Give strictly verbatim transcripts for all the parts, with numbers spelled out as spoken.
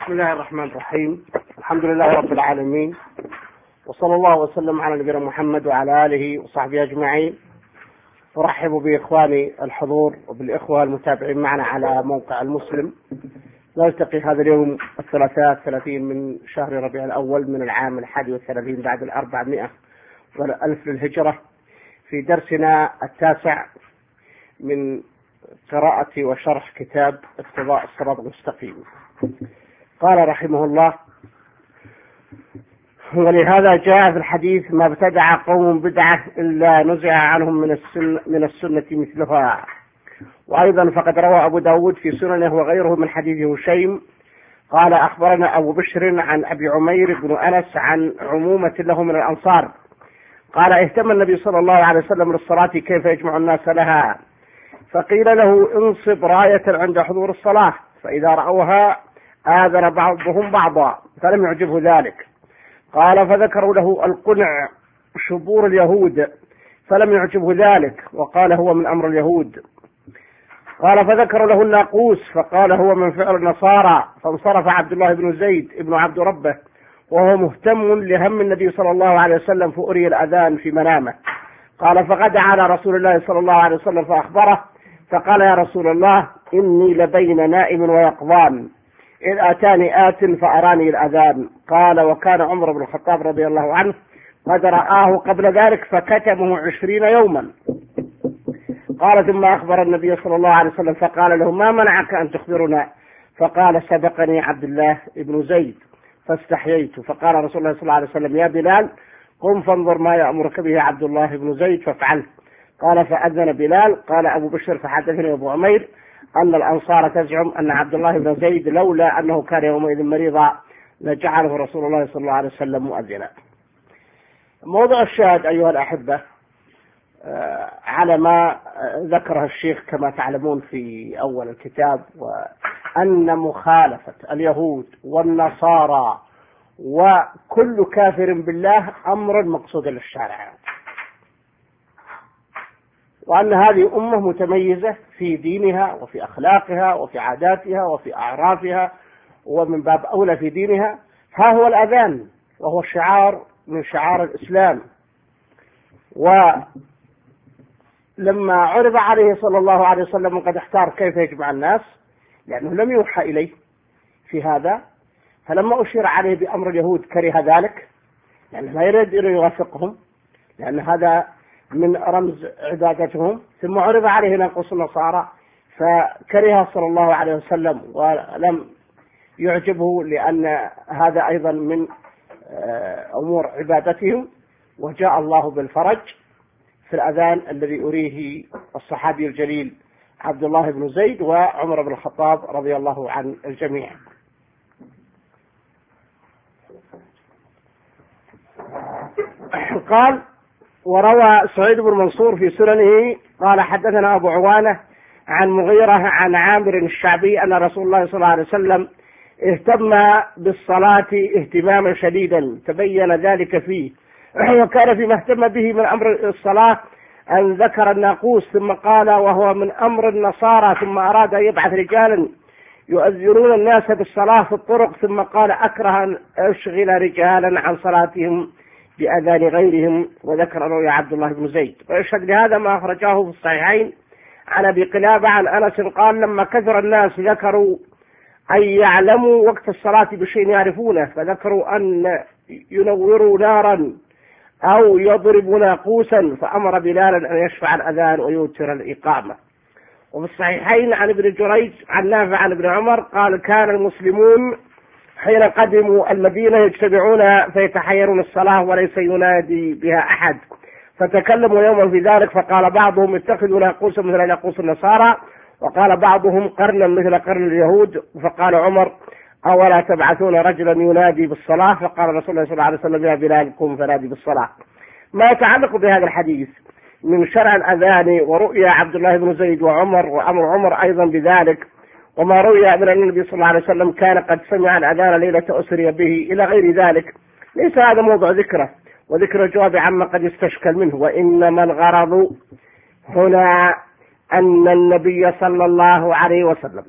بسم الله الرحمن الرحيم. الحمد لله رب العالمين، وصلى الله وسلم على نبينا محمد وعلى آله وصحبه أجمعين. أرحب بإخواني الحضور وبالإخوة المتابعين معنا على موقع المسلم. نلتقي هذا اليوم الثلاثاء الثلاثين من شهر ربيع الأول من العام الحادي والثلاثين بعد الأربعمائة والألف للهجرة، في درسنا التاسع من قراءة وشرح كتاب اقتضاء الصراط المستقيم. قال رحمه الله: ولهذا جاء في الحديث: ما ابتدع قوم بدعة إلا نزع عنهم من السنة, من السنة مثلها. وأيضا فقد روى أبو داود في سننه وغيره من حديث هشيم قال: أخبرنا أبو بشر عن أبي عمير بن أنس عن عمومة له من الأنصار قال: اهتم النبي صلى الله عليه وسلم للصلاة كيف يجمع الناس لها، فقيل له: انصب راية عند حضور الصلاة، فإذا رأوها آذن بعضهم بعضا، فلم يعجبه ذلك. قال: فذكروا له القنع شبور اليهود، فلم يعجبه ذلك، وقال: هو من أمر اليهود. قال: فذكروا له الناقوس، فقال: هو من فعل النصارى. فانصرف عبد الله بن زيد ابن عبد ربه وهو مهتم لهم النبي صلى الله عليه وسلم، فأري الأذان في منامه. قال: فغدا على رسول الله صلى الله عليه وسلم فأخبره، فقال: يا رسول الله، إني لبين نائم ويقظان، إذ أتاني آت فأراني الأذان. قال: وكان عمر بن الخطاب رضي الله عنه قد رآه قبل ذلك فكتمه عشرين يوما. قال: ثم أخبر النبي صلى الله عليه وسلم فقال له: ما منعك أن تخبرنا؟ فقال: سبقني عبد الله بن زيد فاستحييت. فقال رسول الله صلى الله عليه وسلم: يا بلال، قم فانظر ما يأمرك به عبد الله بن زيد فافعله. قال: فأذن بلال. قال أبو بشر: فحدثني أبو عمير أن الأنصار تزعم أن عبد الله بن زيد لولا أنه كان يومئذ مريضا لجعله رسول الله صلى الله عليه وسلم مؤذنا. موضوع الشاهد أيها الأحبة على ما ذكره الشيخ كما تعلمون في أول الكتاب، وأن مخالفة اليهود والنصارى وكل كافر بالله أمر مقصود للشارع، وأن هذه أمة متميزة في دينها وفي أخلاقها وفي عاداتها وفي أعرافها، ومن باب أولى في دينها. ها هو الأذان، وهو شعار من شعار الإسلام. ولما عرض عليه صلى الله عليه وسلم وقد احتار كيف يجمع الناس، لأنه لم يوحى إليه في هذا، فلما أشير عليه بأمر اليهود كره ذلك، لأنه لا يريد أن يوافقهم، لأن هذا من رمز عبادتهم. ثم عرض عليه ناقوس النصارى فكره صلى الله عليه وسلم ولم يعجبه، لأن هذا أيضا من أمور عبادتهم. وجاء الله بالفرج في الأذان الذي أريه الصحابي الجليل عبد الله بن زيد وعمر بن الخطاب رضي الله عن الجميع. قال: وروى سعيد بن منصور في سننه قال: حدثنا أبو عوانة عن مغيرة عن عامر الشعبي أن رسول الله صلى الله عليه وسلم اهتم بالصلاة اهتماما شديدا تبين ذلك فيه، وكان فيما اهتم به من أمر الصلاة أن ذكر الناقوس، ثم قال: وهو من أمر النصارى، ثم أراد أن يبعث رجالا يؤذنون الناس بالصلاة في الطرق، ثم قال: أكره أن أشغل رجالا عن صلاتهم بأذان غيرهم. وذكر روي عبد الله بن زيد. ويشهد لهذا ما أخرجاه في الصحيحين عن أبي قلابة عن أنس قال: لما كثر الناس ذكروا أن يعلموا وقت الصلاة بشيء يعرفونه، فذكروا أن ينوروا نارا أو يضربوا ناقوسا، فأمر بلالا أن يشفع الأذان ويوتر الإقامة. وفي الصحيحين عن ابن جريج عن نافع عن ابن عمر قال: كان المسلمون حين قدموا المدينة يجتمعون فيتحيرون الصلاة وليس ينادي بها أحد، فتكلموا يوما في ذلك، فقال بعضهم: اتخذوا ناقوسا مثل ناقوس النصارى، وقال بعضهم: قرنا مثل قرن اليهود. فقال عمر: أولا تبعثون رجلا ينادي بالصلاة؟ فقال رسول الله صلى الله عليه وسلم: يا بلال، قم فنادي بالصلاة. ما يتعلق بهذا الحديث من شرع الأذان ورؤيا عبد الله بن زيد وعمر وأمر عمر أيضا بذلك، وما روي من أن النبي صلى الله عليه وسلم كان قد سمع الأذان ليلة أسري به إلى غير ذلك، ليس هذا موضوع ذكره وذكر الجواب عما قد يستشكل منه. وإنما الغرض هنا أن النبي صلى الله عليه وسلم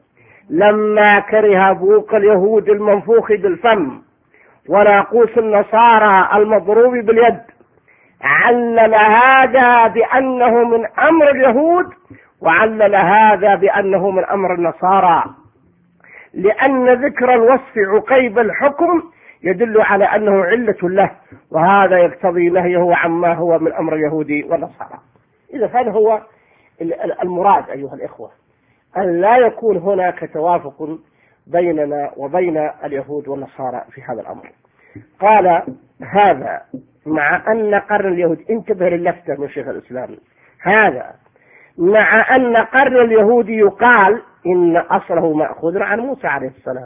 لما كره بوق اليهود المنفوخ بالفم وناقوس النصارى المضروب باليد علل هذا بأنه من أمر اليهود، وعلل هذا بأنه من أمر النصارى، لأن ذكر الوصف عقيب الحكم يدل على أنه علة له، وهذا يقتضي نهيه عما هو من أمر اليهود والنصارى. إذا هذا هو المراد أيها الإخوة، أن لا يكون هناك توافق بيننا وبين اليهود والنصارى في هذا الأمر. قال هذا مع أن قرن اليهود، انتبه للفتة من شيخ الإسلام، هذا مع أن قرن اليهود يقال إن أصله مأخوذ عن موسى عليه السلام،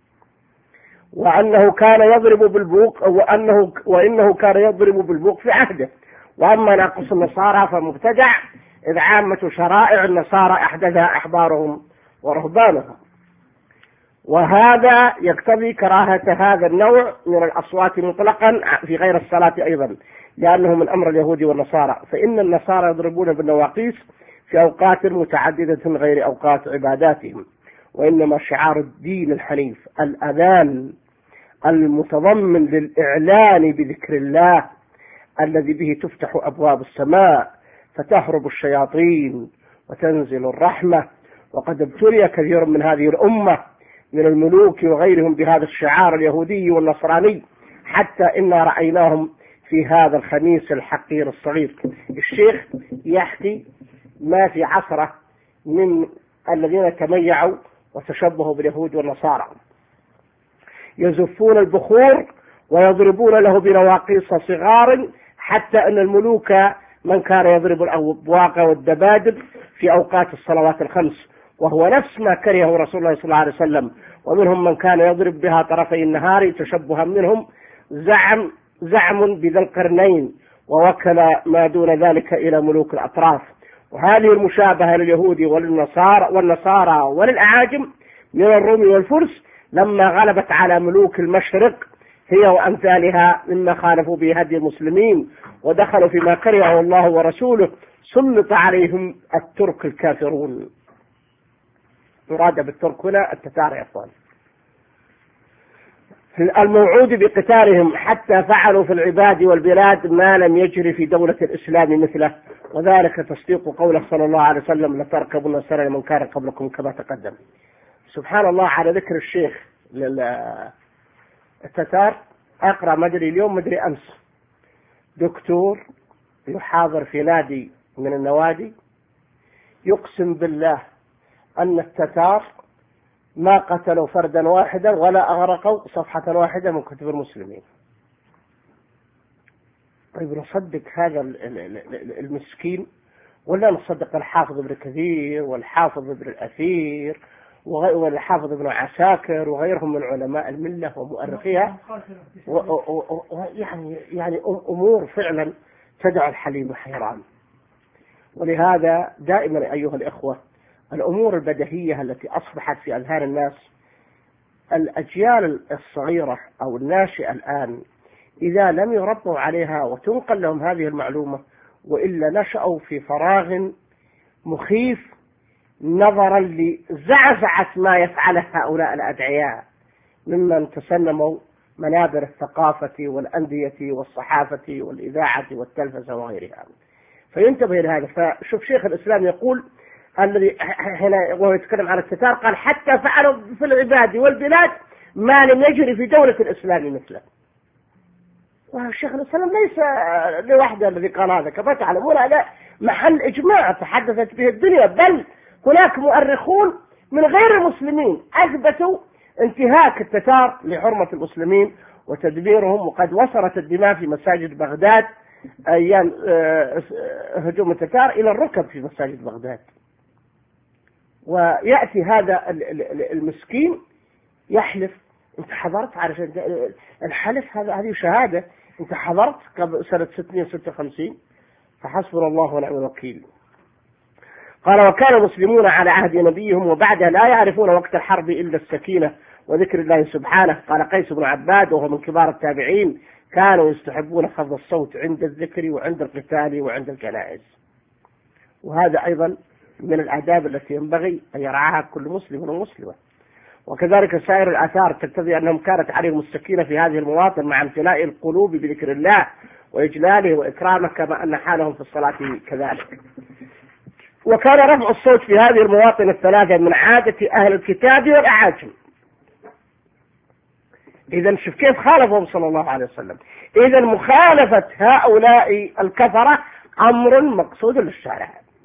وأنه كان يضرب بالبوق وأنه وإنه كان يضرب بالبوق في عهده. وأما ناقص النصارى فمبتدع، إذ عامة شرائع النصارى أحدثها أحبارهم ورهبانهم، وهذا يقتضي كراهة هذا النوع من الأصوات مطلقا في غير الصلاة أيضا، لأنه من أمر اليهود والنصارى، فإن النصارى يضربون بالنواقيس في أوقات متعددة غير أوقات عباداتهم، وإنما شعار الدين الحنيف الأذان المتضمن للإعلان بذكر الله الذي به تفتح أبواب السماء فتهرب الشياطين وتنزل الرحمة. وقد ابتلي كثير من هذه الأمة من الملوك وغيرهم بهذا الشعار اليهودي والنصراني، حتى إنا رأيناهم في هذا الخميس الحقير الصغير. الشيخ يحكي ما في عصره من الذين تميعوا وتشبهوا باليهود والنصارى، يزفون البخور ويضربون له بنواقيس صغار، حتى أن الملوك من كان يضرب الأبواق والدبادب في أوقات الصلوات الخمس، وهو نفس ما كرهه رسول الله صلى الله عليه وسلم. ومنهم من كان يضرب بها طرفي النهار تشبها منهم، زعم زعم بذي القرنين، ووكل ما دون ذلك إلى ملوك الأطراف. وهذه المشابهة لليهود والنصارى والنصارى وللأعاجم من الروم والفرس لما غلبت على ملوك المشرق هي وأمثالها مما خالفوا به هدي المسلمين ودخلوا فيما كرهه الله ورسوله، سلط عليهم الترك الكافرون. يراد بالترك هنا التتار يا اخوان، الموعود بقتالهم حتى فعلوا في العباد والبلاد ما لم يجري في دولة الإسلام مثله، وذلك تصديق قوله صلى الله عليه وسلم لتركبن سنن من كان قبلكم كما تقدم. سبحان الله، على ذكر الشيخ للتتار أقرأ مدري اليوم مدري أمس دكتور يحاضر في نادي من النوادي يقسم بالله أن التتار ما قتلوا فردا واحدا ولا أغرقوا صفحة واحدة من كتب المسلمين. طيب نصدق هذا المسكين ولا نصدق الحافظ ابن كثير والحافظ ابن الأثير والحافظ ابن عساكر وغيرهم من علماء الملة ومؤرخيها؟ يعني يعني أمور فعلا تدع الحليم حيران. ولهذا دائما أيها الإخوة الأمور البديهية التي أصبحت في أذهان الناس، الأجيال الصغيرة أو الناشئة الآن إذا لم يربوا عليها وتنقل لهم هذه المعلومة، وإلا نشأوا في فراغ مخيف نظرا لزعزعة ما يفعله هؤلاء الأدعياء ممن تسنموا منابر الثقافة والأندية والصحافة والإذاعة والتلفزة وغيرها. فينتبه لهذا. فشوف شيخ الإسلام يقول الذي هنا وهو يتكلم عن التتار قال حتى فعلوا في العباد والبلاد ما لم يجري في دولة الإسلام مثله. والشيخ الإسلام ليس لوحده الذي قال هذا، كما تعلمون هذا محل إجماع تحدثت به الدنيا، بل هناك مؤرخون من غير المسلمين أثبتوا انتهاك التتار لحرمة المسلمين وتدميرهم، وقد وصلت الدماء في مساجد بغداد أيام هجوم التتار إلى الركب في مساجد بغداد. ويأتي هذا المسكين يحلف، أنت حضرت على الحلف هذا، هذه شهادة، أنت حضرت قبل سنة ستمائة وستة وخمسين، فحسبنا الله ونعم الوكيل. قال وكان المسلمون على عهد نبيهم وبعدها لا يعرفون وقت الحرب إلا السكينة وذكر الله سبحانه. قال قيس بن عباد وهو من كبار التابعين كانوا يستحبون خفض الصوت عند الذكر وعند القتال وعند الجنائز. وهذا أيضا من الآداب التي ينبغي أن يرعاها كل مسلم ومسلمة. وكذلك سائر الآثار تقتضي أنهم كانت عليهم السكينة في هذه المواطن مع امتلاء القلوب بذكر الله وإجلاله وإكرامه، كما أن حالهم في الصلاة كذلك. وكان رفع الصوت في هذه المواطن الثلاثة من عادة أهل الكتاب والأعاجم. إذا شوف كيف خالفهم صلى الله عليه وسلم. إذا مخالفة هؤلاء الكفرة أمر مقصود للشارع.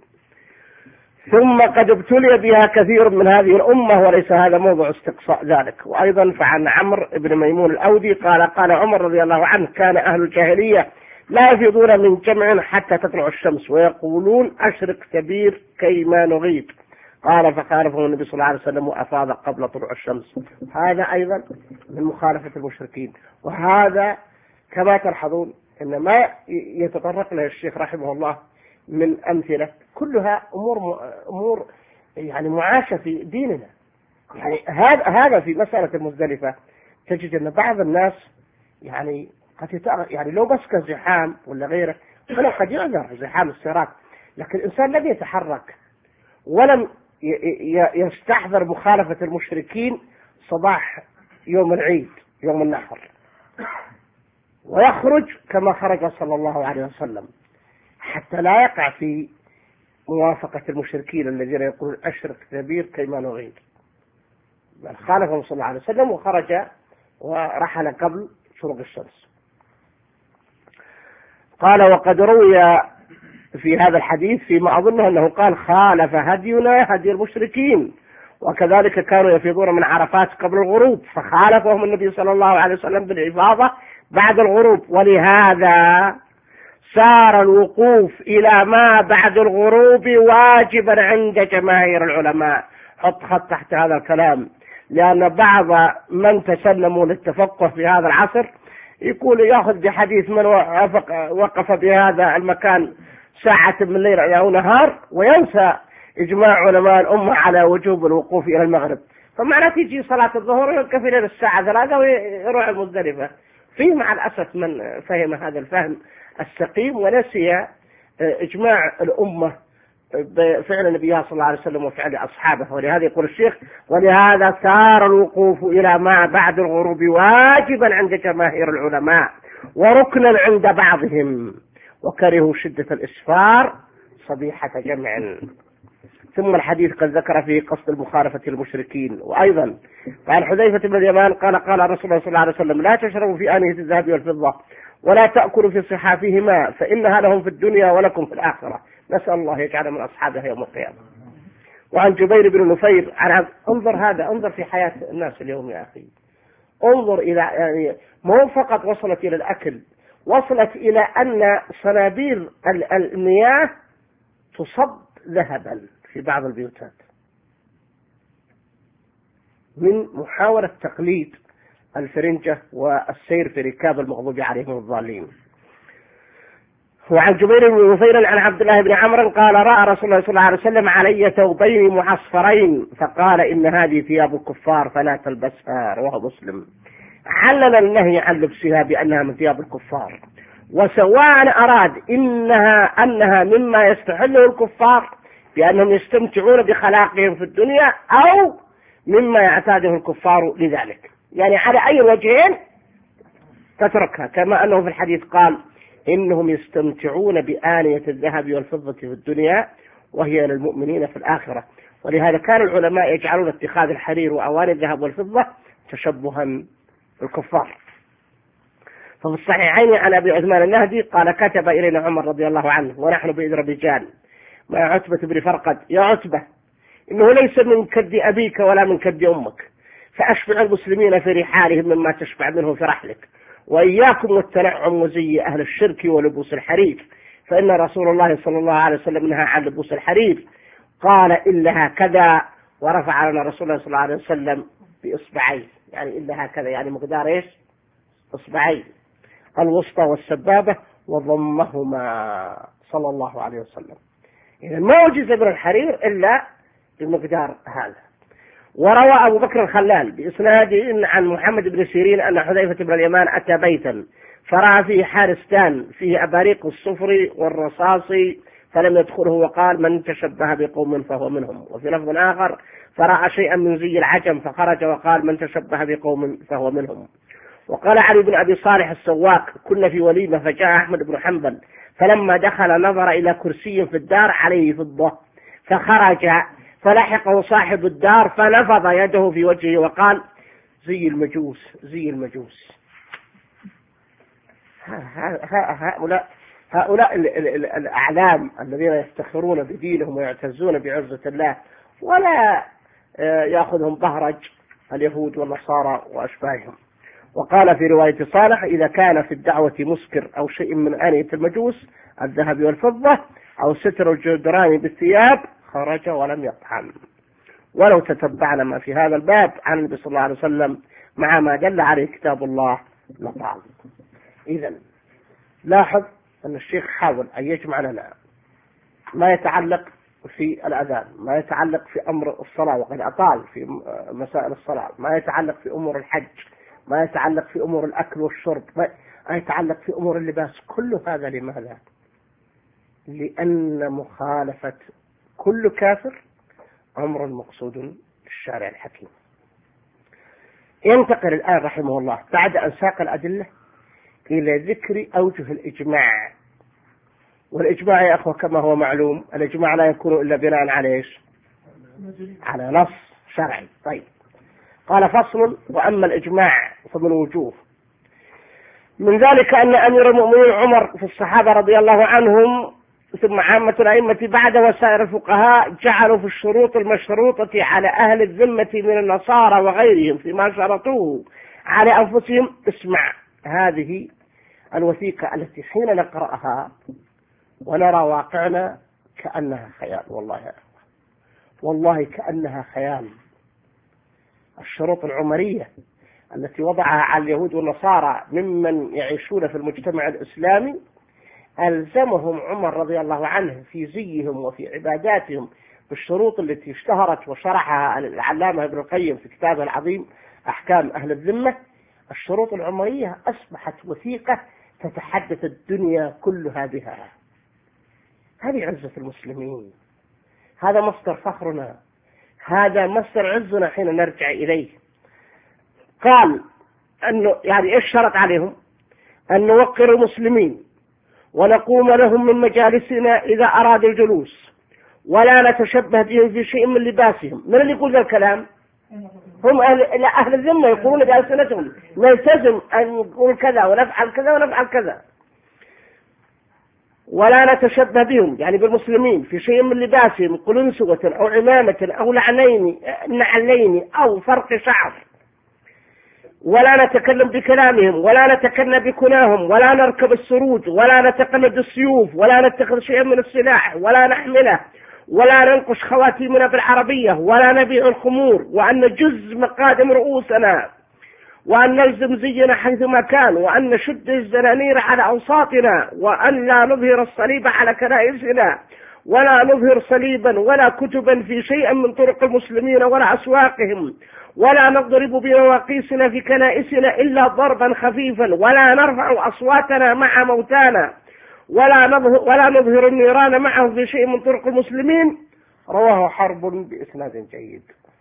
ثم قد ابتلي بها كثير من هذه الأمة، وليس هذا موضوع استقصاء ذلك. وأيضا فعن عمرو بن ميمون الأودي قال قال عمر رضي الله عنه: كان أهل الجاهلية لا يفيضون من جمع حتى تطلع الشمس ويقولون أشرق كبير كيما نغيب. قال فخالفه النبي صلى الله عليه وسلم وأفاض قبل طلوع الشمس. هذا أيضا من مخالفة المشركين. وهذا كما تلحظون إن ما يتطرق له الشيخ رحمه الله من أمثلة كلها أمور أمور يعني معاشة في ديننا. يعني هذا هذا في مسألة المزدلفة تجد أن بعض الناس يعني قد يعني لو بس كزحام ولا غيره فلو قد يعذر زحام السيارات، لكن الإنسان لم يتحرك ولم يستحضر مخالفة المشركين صباح يوم العيد يوم النحر، ويخرج كما خرج صلى الله عليه وسلم حتى لا يقع في موافقة المشركين الذين يقولون أشرق كبير كيما نغيب. بل خالفهم صلى الله عليه وسلم وخرج ورحل قبل شروق الشمس. قال: وقد روي في هذا الحديث فيما أظنه أنه قال: خالف هدينا هدي المشركين، وكذلك كانوا يفيضون من عرفات قبل الغروب فخالفهم النبي صلى الله عليه وسلم بالإفاضة بعد الغروب، ولهذا صار الوقوف إلى ما بعد الغروب واجبا عند جماهير العلماء. حط خط تحت هذا الكلام، لأن بعض من تسلموا للتفقه في هذا العصر يقول يأخذ بحديث من وقف بهذا المكان ساعة من الليل أو نهار وينسى إجماع علماء الأمة على وجوب الوقوف إلى المغرب، فمعنى تيجي صلاة الظهر يوقف إلى الساعة ثلاثة ويروح المزدلفة. في مع الأسف من فهم هذا الفهم السقيم ونسي إجماع الأمة بفعل النبي صلى الله عليه وسلم وفعل أصحابه. ولهذا يقول الشيخ: ولهذا صار الوقوف إلى ما بعد الغروب واجبا عند جماهير العلماء وركنا عند بعضهم، وكرهوا شدة الإسفار صبيحة جمع. ثم الحديث قد ذكر فيه قصد المخالفة المشركين. وأيضا قال حذيفة بن اليمان قال قال رسول الله صلى الله عليه وسلم: لا تشربوا في آنية الذهب والفضة ولا تأكلوا في صحافهما فإنها لهم في الدنيا ولكم في الآخرة. نسأل الله يجعل من أصحابها يوم القيامة. وعن جبير بن نفير عن انظر هذا انظر في حياة الناس اليوم يا أخي، انظر إلى يعني مو فقط وصلت إلى الأكل، وصلت إلى أن صنابير المياه تصب ذهبا في بعض البيوتات من محاولة تقليد الفرنجة والسير في ركاب المغضوب عليهم الضالين. وعن جبير بن نفير عن عبد الله بن عمرو قال: رأى رسول الله صلى الله عليه وسلم علي ثوبين معصفرين فقال: إن هذه ثياب الكفار فلا تلبسها. رواه مسلم. علل النهي عن لبسها بأنها من ثياب الكفار، وسواء أراد إنها أنها مما يستحله الكفار بأنهم يستمتعون بخلاقهم في الدنيا أو مما يعتاده الكفار لذلك، يعني على أي وجهين تتركها، كما أنه في الحديث قال: إنهم يستمتعون بآنية الذهب والفضة في الدنيا وهي للمؤمنين في الآخرة. ولهذا كان العلماء يجعلون اتخاذ الحرير وأواني الذهب والفضة تشبها بالكفار. ففي الصحيحين عن أبي عثمان النهدي قال: كتب إلينا عمر رضي الله عنه ونحن بإذن رجال مع عتبة بن فرقد: يا عتبة، إنه ليس من كد أبيك ولا من كد أمك، فأشبع المسلمين في رحالهم مما تشبع منه في رحلك، وإياكم والتنعم وزي أهل الشرك ولبوس الحرير، فإن رسول الله صلى الله عليه وسلم نهى عن لبوس الحرير. قال: إلا هكذا، ورفع لنا رسول الله صلى الله عليه وسلم بإصبعين، يعني إلا هكذا يعني مقدار إيش؟ إصبعين، الوسطى والسبابة، وضمهما صلى الله عليه وسلم. إذا ما وجز من الحرير إلا بمقدار هذا. وروى أبو بكر الخلال بإسناد عن محمد بن سيرين أن حذيفة بن اليمان أتى بيتا فرأى فيه حارستان فيه أباريق الصفر والرصاص فلم يدخله، وقال: من تشبه بقوم فهو منهم. وفي لفظ آخر: فرأى شيئا من زي العجم فخرج وقال من تشبه بقوم فهو منهم. وقال علي بن أبي صالح السواق كنا في وليمة فجاء أحمد بن حنبل فلما دخل نظر إلى كرسي في الدار عليه فضة فخرج فلحقه صاحب الدار فنفض يده في وجهه وقال زي المجوس زي المجوس. هؤلاء هؤلاء الأعلام الذين يفتخرون بدينهم ويعتزون بعزة الله ولا يأخذهم بهرج اليهود والنصارى وأشباههم. وقال في رواية صالح إذا كان في الدعوة مسكر أو شيء من آنية المجوس الذهب والفضة أو ستر الجدران بالثياب خرج ولم يطعم. ولو تتبعنا ما في هذا الباب عن النبي صلى الله عليه وسلم مع ما دل عليه كتاب الله لطعم. إذن لاحظ أن الشيخ حاول أن يجمع لنا ما يتعلق في الأذان، ما يتعلق في أمر الصلاة وقد أطال في مسائل الصلاة، ما يتعلق في أمور الحج، ما يتعلق في أمور الأكل والشرب، ما يتعلق في أمور اللباس. كل هذا لماذا؟ لأن مخالفة كل كافر أمر مقصود الشارع الحكيم. ينتقل الآن رحمه الله بعد أن ساق الأدلة إلى ذكر أوجه الإجماع. والإجماع يا أخوة كما هو معلوم الإجماع لا يكون إلا بناء على إيش؟ على نص شرعي. طيب قال فصل وأما الإجماع فمن وجوه من ذلك أن أمير المؤمنين عمر في الصحابة رضي الله عنهم ثم عامة الأئمة بعد وسائر الفقهاء جعلوا في الشروط المشروطة على أهل الذمة من النصارى وغيرهم فيما شرطوه على أنفسهم. اسمع هذه الوثيقة التي حين نقرأها ونرى واقعنا كأنها خيال، والله يا أخوة والله كأنها خيال. الشروط العمرية التي وضعها على اليهود والنصارى ممن يعيشون في المجتمع الإسلامي ألزمهم عمر رضي الله عنه في زيهم وفي عباداتهم بالشروط التي اشتهرت وشرحها العلامة ابن القيم في كتابه العظيم أحكام أهل الذمة. الشروط العمرية أصبحت وثيقة تتحدث الدنيا كلها بها. هذه عزة المسلمين، هذا مصدر فخرنا، هذا مصدر عزنا حين نرجع إليه. قال أنه يعني إيش شرط عليهم؟ أن نوقر المسلمين ونقوم لهم من مجالسنا إذا أرادوا الجلوس ولا نتشبه بهم في شيء من لباسهم. من اللي يقول ذا الكلام؟ هم أهل, أهل الذمة يقولون بألسنتهم نلتزم أن نقول كذا ونفعل كذا ونفعل كذا. ولا نتشبه بهم يعني بالمسلمين في شيء من لباسهم قلنسوة أو عمامة أو لعنين نعلين أو فرق شعر. ولا نتكلم بكلامهم ولا نتكلم بكناهم ولا نركب السروج ولا نتقلد السيوف ولا نتخذ شيئا من السلاح ولا نحمله ولا ننقش خواتيمنا بالعربية ولا نبيع الخمور وأن نجز مقادم رؤوسنا وأن نلزم زينا حيثما كان وأن نشد الزنانير على أوساطنا وأن لا نظهر الصليب على كنائسنا ولا نظهر صليبا ولا كتبا في شيء من طرق المسلمين ولا أسواقهم ولا نضرب بمواقيسنا في كنائسنا إلا ضربا خفيفا ولا نرفع أصواتنا مع موتانا ولا نظهر, ولا نظهر النيران معه في شيء من طرق المسلمين. رواه حرب بإسناد جيد.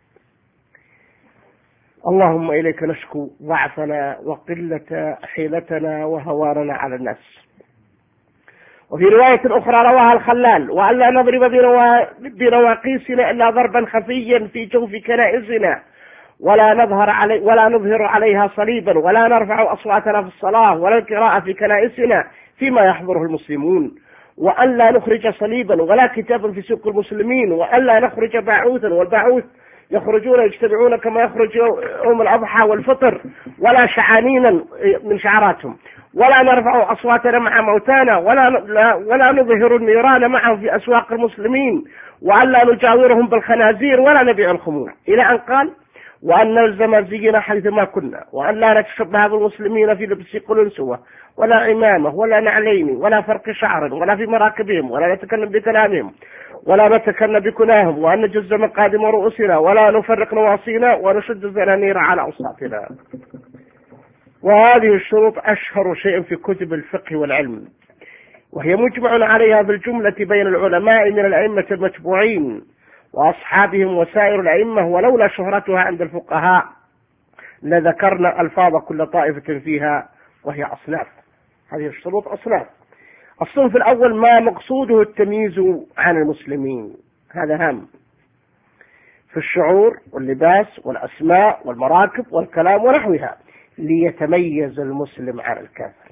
اللهم إليك نشكو ضعفنا وقلة حيلتنا وهواننا على الناس. وفي رواية أخرى رواها الخلال وألا نضرب بنواقيسنا إلا ضربا خفيا في جوف كنائسنا ولا نظهر علي ولا نظهر عليها صليبا ولا نرفع أصواتنا في الصلاة ولا القراءة في كنائسنا فيما يحضره المسلمون وأن لا نخرج صليبا ولا كتابا في سوق المسلمين وأن لا نخرج باعوثا والباعوث يخرجون يجتمعون كما يخرج يوم الأضحى والفطر ولا شعانينا من شعاراتهم ولا نرفع أصواتنا مع موتانا ولا ولا نظهر النيران معهم في أسواق المسلمين وأن لا نجاورهم بالخنازير ولا نبيع الخمور. إلى أن قال وأن نلزم زينا حيثما كنا وأن لا نتشبه بالمسلمين في لبس قلنسوة ولا عمامة ولا نعلين ولا فرق شعر ولا في مراكبهم ولا نتكلم بكلامهم ولا نتكلم بكناهم وأن نجز مقادم رؤوسنا ولا نفرق نواصينا ونشد الزنانير على أوساطنا. وهذه الشروط أشهر شيء في كتب الفقه والعلم وهي مجمع عليها بالجملة بين العلماء من الأئمة المتبوعين وأصحابهم وسائر الأئمة، ولولا شهرتها عند الفقهاء لذكرنا ألفاظ كل طائفة فيها، وهي أصناف. هذه الشروط أصناف. الصنف الأول ما مقصوده التمييز عن المسلمين، هذا هام، في الشعور واللباس والأسماء والمراكب والكلام ونحوها، ليتميز المسلم عن الكافر،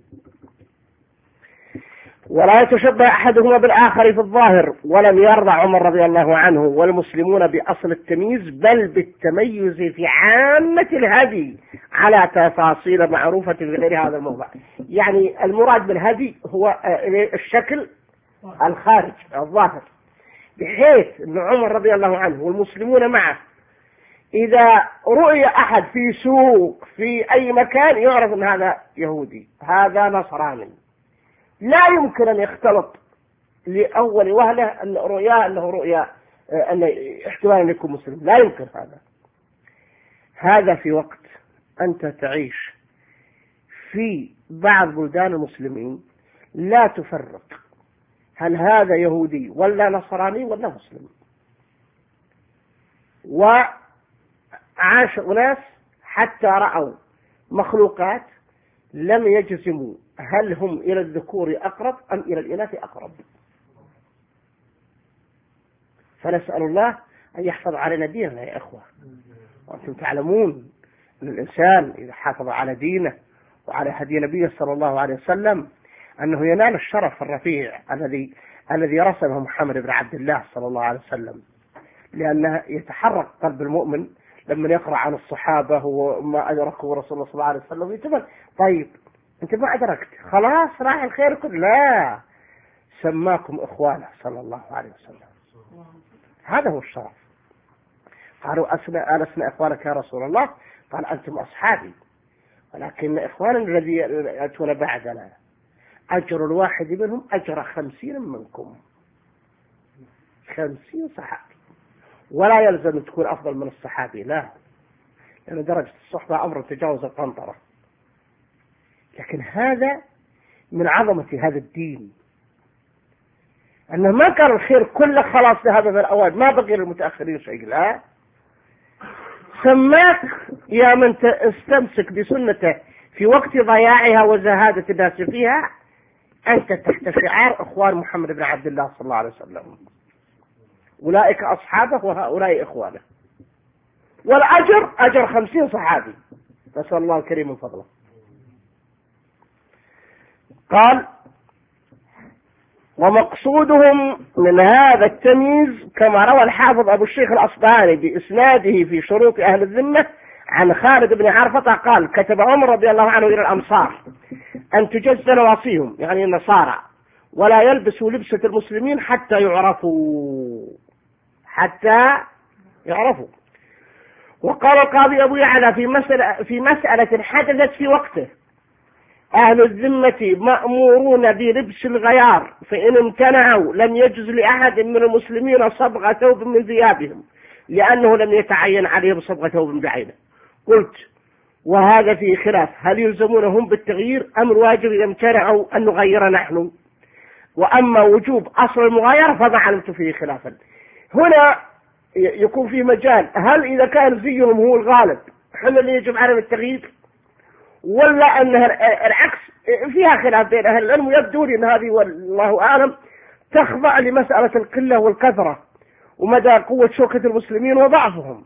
ولا يتشبه أحدهما بالآخر في الظاهر. ولم يرضى عمر رضي الله عنه والمسلمون بأصل التمييز، بل بالتميز في عامة الهدي على تفاصيل معروفة في غير هذا الموضع. يعني المراد بالهدي هو الشكل الخارج الظاهر، بحيث أن عمر رضي الله عنه والمسلمون معه إذا رؤي أحد في سوق في أي مكان يعرف أن هذا يهودي، هذا نصراني، لا يمكن أن يختلط لأول وهلة أن رؤياه أنه رؤيا أن احتمال أن يكون مسلم، لا يمكن هذا. هذا في وقت أنت تعيش في بعض بلدان المسلمين لا تفرق هل هذا يهودي ولا نصراني ولا مسلم، وعاش أناس حتى رأوا مخلوقات لم يجزموا هل هم إلى الذكور أقرب أم إلى الإناث أقرب. فنسأل الله أن يحفظ علينا ديننا يا إخوة. وأنتم تعلمون أن الإنسان إذا حافظ على دينه وعلى هدي نبيه صلى الله عليه وسلم أنه ينال الشرف الرفيع الذي الذي رسمه محمد بن عبد الله صلى الله عليه وسلم، لأنه يتحرك قلب المؤمن لما يقرأ عن الصحابة وما أدركه رسول الله صلى الله عليه وسلم يتمنى طيب أنت ما أدركت خلاص راح الخير كله، لا، سماكم إخوانه صلى الله عليه وسلم. هذا هو الشرف. قالوا أسنا ألسنا إخوانك يا رسول الله؟ قال أنتم أصحابي، ولكن إخوان الذي يأتون بعدنا أجر الواحد منهم أجر خمسين منكم، خمسين صحابي. ولا يلزم تكون أفضل من الصحابي، لا، لأن درجة الصحبة أمر تجاوز القنطرة. لكن هذا من عظمة هذا الدين، أنه ما كان الخير كله خلاص ذهب في الأوائل، ما بقي للمتأخرين شيء، لا، سماك يا من استمسك بسنته في وقت ضياعها وزهادة الناس فيها، أنت تحت شعار إخوان محمد بن عبد الله صلى الله عليه وسلم، أولئك أصحابه وهؤلاء إخوانه، والأجر أجر خمسين صحابي، نسأل الله الكريم من فضله. قال ومقصودهم من هذا التمييز كما روى الحافظ أبو الشيخ الأصبهاني بإسناده في شروط أهل الذمة عن خالد بن عرفة قال كتب عمر رضي الله عنه إلى الأمصار أن تجز نواصيهم، يعني النصارى، ولا يلبسوا لبسة المسلمين حتى يعرفوا حتى يعرفوا. وقال القاضي أبو يعلى في مسألة في مسألة حدثت في وقته أهل الذمة مأمورون بلبس الغيار، فإن امتنعوا لم يجوز لأحد من المسلمين صبغ ثوب من ثيابهم، لأنه لم يتعين عليهم صبغ ثوب بعينه. قلت وهذا فيه خلاف، هل يلزمونهم بالتغيير أم الواجب إذا امتنعوا أن نغير نحن؟ وأما وجوب أصل المغايرة فما علمت فيه خلافا. هنا يكون في مجال، هل إذا كان زيهم هو الغالب حل اللي يجب عليهم التغيير، ولا أنها العكس؟ فيها خلاف بين أهل العلم، ويبدو لي أن هذه والله أعلم تخضع لمسألة القلة والكثرة ومدى قوة شوكة المسلمين وضعفهم.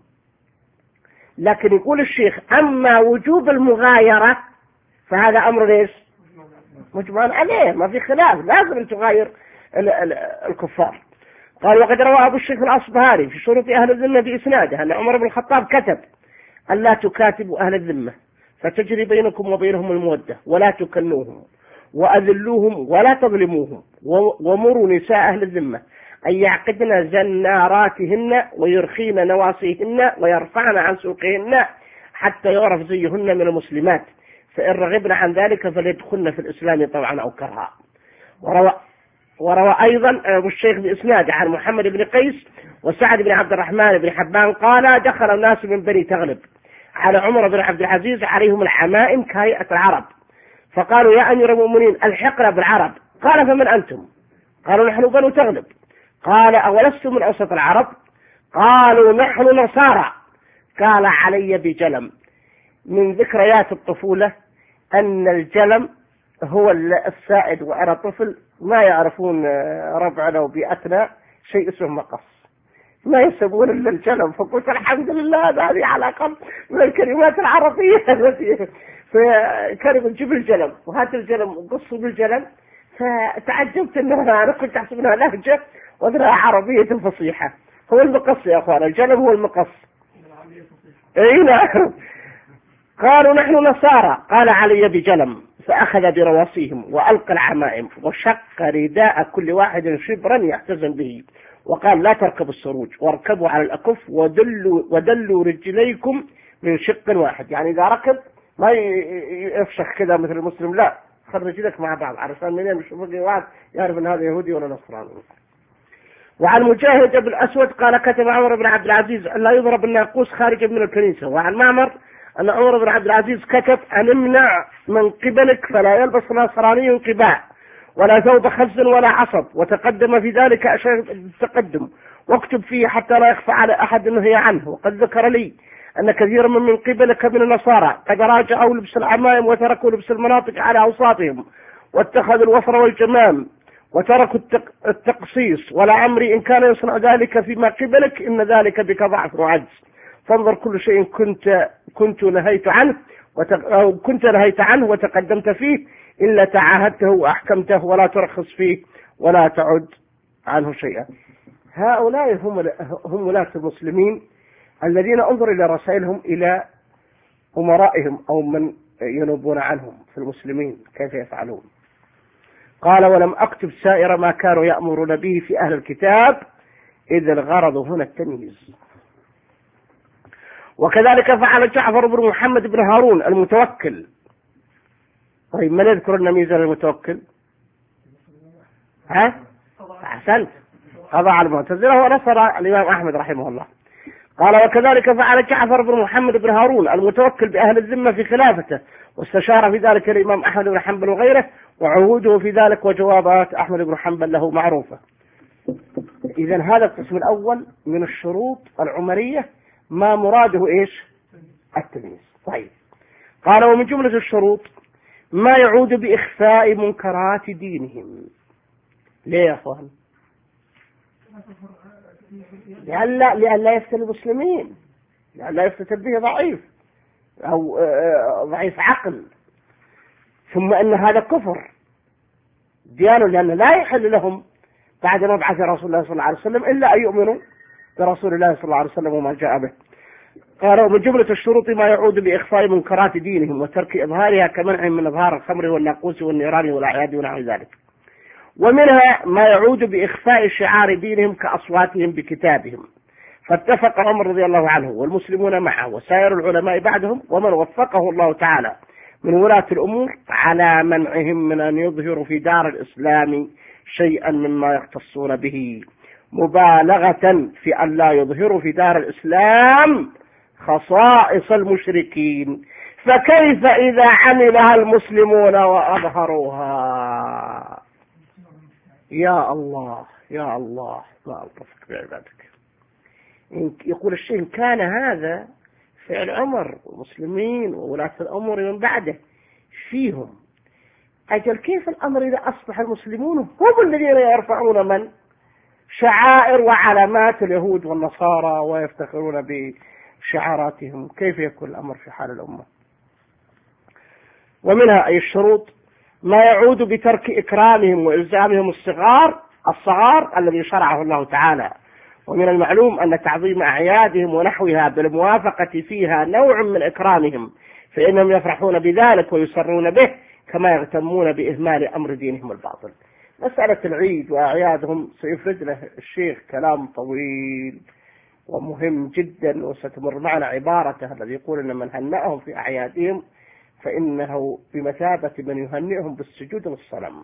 لكن يقول الشيخ أما وجوب المغايرة فهذا أمر ليش مجمع عليه، ما في خلاف، لازم أن تغاير الكفار. قال وقد روى أبو الشيخ الأصبهاني في شروط أهل الذمة بإسناده أن عمر بن الخطاب كتب ألا تكاتبوا أهل الذمة فتجري بينكم وبينهم المودة، ولا تكنوهم وأذلوهم ولا تظلموهم، ومروا نساء أهل الذمة أن يعقدن زناراتهن ويرخين نواصيهن ويرفعن عن سوقهن حتى يعرف زيهن من المسلمات، فإن رغبن عن ذلك فليدخلن في الإسلام طوعا أو كرها. وروى, وروى أيضا أبو الشيخ بإسناد عن محمد بن قيس وسعد بن عبد الرحمن بن حبان قال دخل الناس من بني تغلب على عمر بن عبد العزيز عليهم العمائم كهيئة العرب، فقالوا يا أمير المؤمنين الحقنا بالعرب. قال فمن أنتم؟ قالوا نحن بنو تغلب. قال أولستم من أوسط العرب؟ قالوا نحن نصارى. قال علي بجلم. من ذكريات الطفولة أن الجلم هو السائد، وأنا طفل ما يعرفون ربعنا وبيئتنا شيء اسمه مقص، ما يسمون إلا الجلم. فقلت الحمد لله هذه على الأقل من الكلمات العربية التي فكانوا نجيب الجلم، وهات الجلم وقصوا بالجلم. فتعجبت أنها أنا كنت أحسب أنها لهجة وأنها عربية فصيحة. هو المقص يا أخوان، الجلم هو المقص. أي نعم. قالوا نحن نصارى. قال علي بجلم. فأخذ برواصيهم وألقى العمائم وشق رداء كل واحد شبرا يحتزن به، وقال لا تركبوا السروج واركبوا على الأكف ودلوا, ودلوا رجليكم من شق واحد. يعني إذا ركب ما يفشخ كذا مثل المسلم، لا، خل رجلك مع بعض علشان منين مش واحد يعرف أن هذا يهودي ولا نصراني. وعن مجاهد بن الأسود قال كتب عمر بن عبد العزيز أن لا يضرب الناقوس خارجا من الكنيسة. وعن معمر أن عمر بن عبد العزيز كتب أن امنع من قبلك فلا يلبس نصراني قباء ولا ثوب خز ولا عصب، وتقدم في ذلك أشياء التقدم، واكتب فيه حتى لا يخفى على أحد نهي عنه. وقد ذكر لي أن كثيرا من من قبلك من النصارى قد راجعوا لبس العمائم وتركوا لبس المناطق على أوساطهم، واتخذوا الوفر والجمام وتركوا التقصيص. ولا عمري إن كان يصنع ذلك فيما قبلك، إن ذلك بك ضعف وعجز. فانظر كل شيء كنت كنت نهيت عنه أو كنت نهيت عنه وتقدمت فيه إلا تعاهدته وأحكمته، ولا ترخص فيه ولا تعد عنه شيئا. هؤلاء هم هم ولاة المسلمين الذين انظر إلى رسائلهم إلى أمرائهم أو من ينوبون عنهم في المسلمين كيف يفعلون. قال ولم أكتب سائر ما كانوا يأمرون به في أهل الكتاب، إذ الغرض هنا التمييز. وكذلك فعل جعفر بن محمد بن هارون المتوكل. طيب من يذكر لنا ميزة المتوكل؟ ها؟ أحسنت، خضع المعتزلة ونصر الإمام أحمد رحمه الله. قال وكذلك فعل جعفر بن محمد بن هارون المتوكل بأهل الذمة في خلافته، واستشار في ذلك الإمام أحمد بن حنبل وغيره، وعهوده في ذلك وجوابات أحمد بن حنبل له معروفة. إذن هذا القسم الأول من الشروط العمرية ما مراده إيش؟ التمييز. طيب قال ومن جملة الشروط ما يعود بإخفاء منكرات دينهم. ليه يا أخوان؟ لأن لا, لأن لا يفتن المسلمين، لأن لا يفتن به ضعيف أو ضعيف عقل، ثم أن هذا كفر ديانه، لأن لا يحل لهم بعد مبعث رسول الله صلى الله عليه وسلم إلا أن يؤمنوا برسول الله صلى الله عليه وسلم وما جاء به. قالوا من جملة الشروط ما يعود بإخفاء منكرات دينهم وترك إظهارها كمنع من إظهار الخمر والناقوس والنيران والأعياد ونحو ذلك. ومنها ما يعود بإخفاء شعار دينهم كأصواتهم بكتابهم. فاتفق عمر رضي الله عنه والمسلمون معه وسائر العلماء بعدهم ومن وفقه الله تعالى من ولاة الأمور على منعهم من أن يظهروا في دار الإسلام شيئا مما يختصون به، مبالغة في أن لا يظهروا في دار الإسلام خصائص المشركين، فكيف إذا عملها المسلمون وأظهروها؟ يا الله يا الله ما ألطفك بعبادك. يقول الشيخ إن كان هذا فعل عمر والمسلمين وولاة الأمور من بعده فيهم، أجل كيف الأمر إذا أصبح المسلمون هم الذين يرفعون من شعائر وعلامات اليهود والنصارى ويفتخرون بشعاراتهم؟ كيف يكون الأمر في حال الأمة؟ ومنها أي الشروط ما يعود بترك إكرامهم وإلزامهم الصغار الصغار الذي شرعه الله تعالى. ومن المعلوم أن تعظيم أعيادهم ونحوها بالموافقة فيها نوع من إكرامهم، فإنهم يفرحون بذلك ويسرون به كما يغتمون بإهمال أمر دينهم الباطل. مسألة العيد وأعيادهم سيفرد له الشيخ كلام طويل ومهم جدا، وستمر معنا عبارته الذي يقول أن من هنأهم في أعيادهم فإنه بمثابة من يهنئهم بالسجود والصلاة،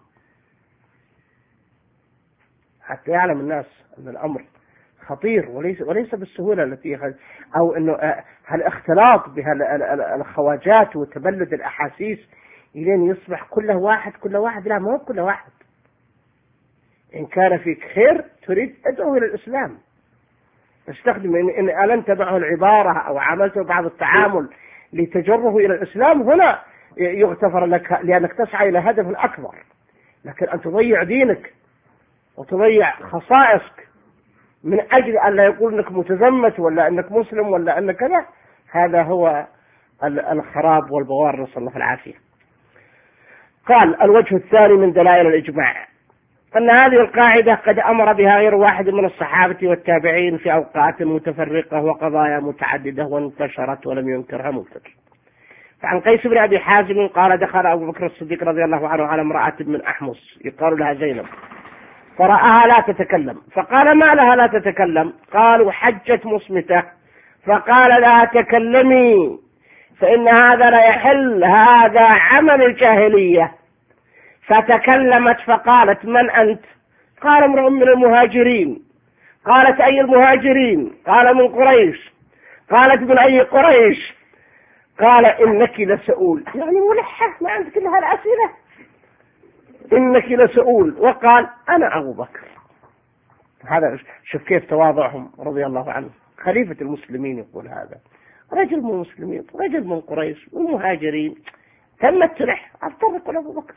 حتى يعلم الناس أن الأمر خطير وليس وليس بالسهولة التي أو أنه هالاختلاط بهالخواجات وتبلد الأحاسيس إلين يصبح كل واحد كل واحد لا، ما هو كل واحد. إن كان فيك خير تريد أدعو إلى الإسلام، استخدم إن, إن ألنت معه العبارة أو عملت بعض التعامل لتجره إلى الإسلام، هنا يغتفر لك لأنك تسعى إلى هدف أكبر. لكن أن تضيع دينك وتضيع خصائصك من أجل أن لا يقول أنك متزمت ولا أنك مسلم ولا أنك كذا، هذا هو الخراب والبوار، نسأل الله العافية. قال: الوجه الثاني من دلائل الإجماع أن هذه القاعدة قد أمر بها غير واحد من الصحابة والتابعين في أوقات متفرقة وقضايا متعددة وانتشرت ولم ينكرها منكر. فعن قيس بن أبي حازم قال: دخل أبو بكر الصديق رضي الله عنه على امرأة من أحمص يقال لها زينب، فرآها لا تتكلم، فقال: ما لها لا تتكلم؟ قالوا: حجت مصمتة. فقال: لا تكلمي فإن هذا لا يحل، هذا عمل الجاهلية. فتكلمت فقالت: من أنت؟ قال: امرؤ من المهاجرين. قالت: أي المهاجرين؟ قال: من قريش. قالت: من أي قريش؟ قال: إنك لسؤول، يعني ملحة ما عندك لها الأسئلة، إنك لسؤول. وقال: أنا أبو بكر. هذا شوف كيف تواضعهم رضي الله عنه، خليفة المسلمين يقول هذا، رجل من المسلمين، رجل من قريش والمهاجرين، تمت تلح أفترق أبو بكر.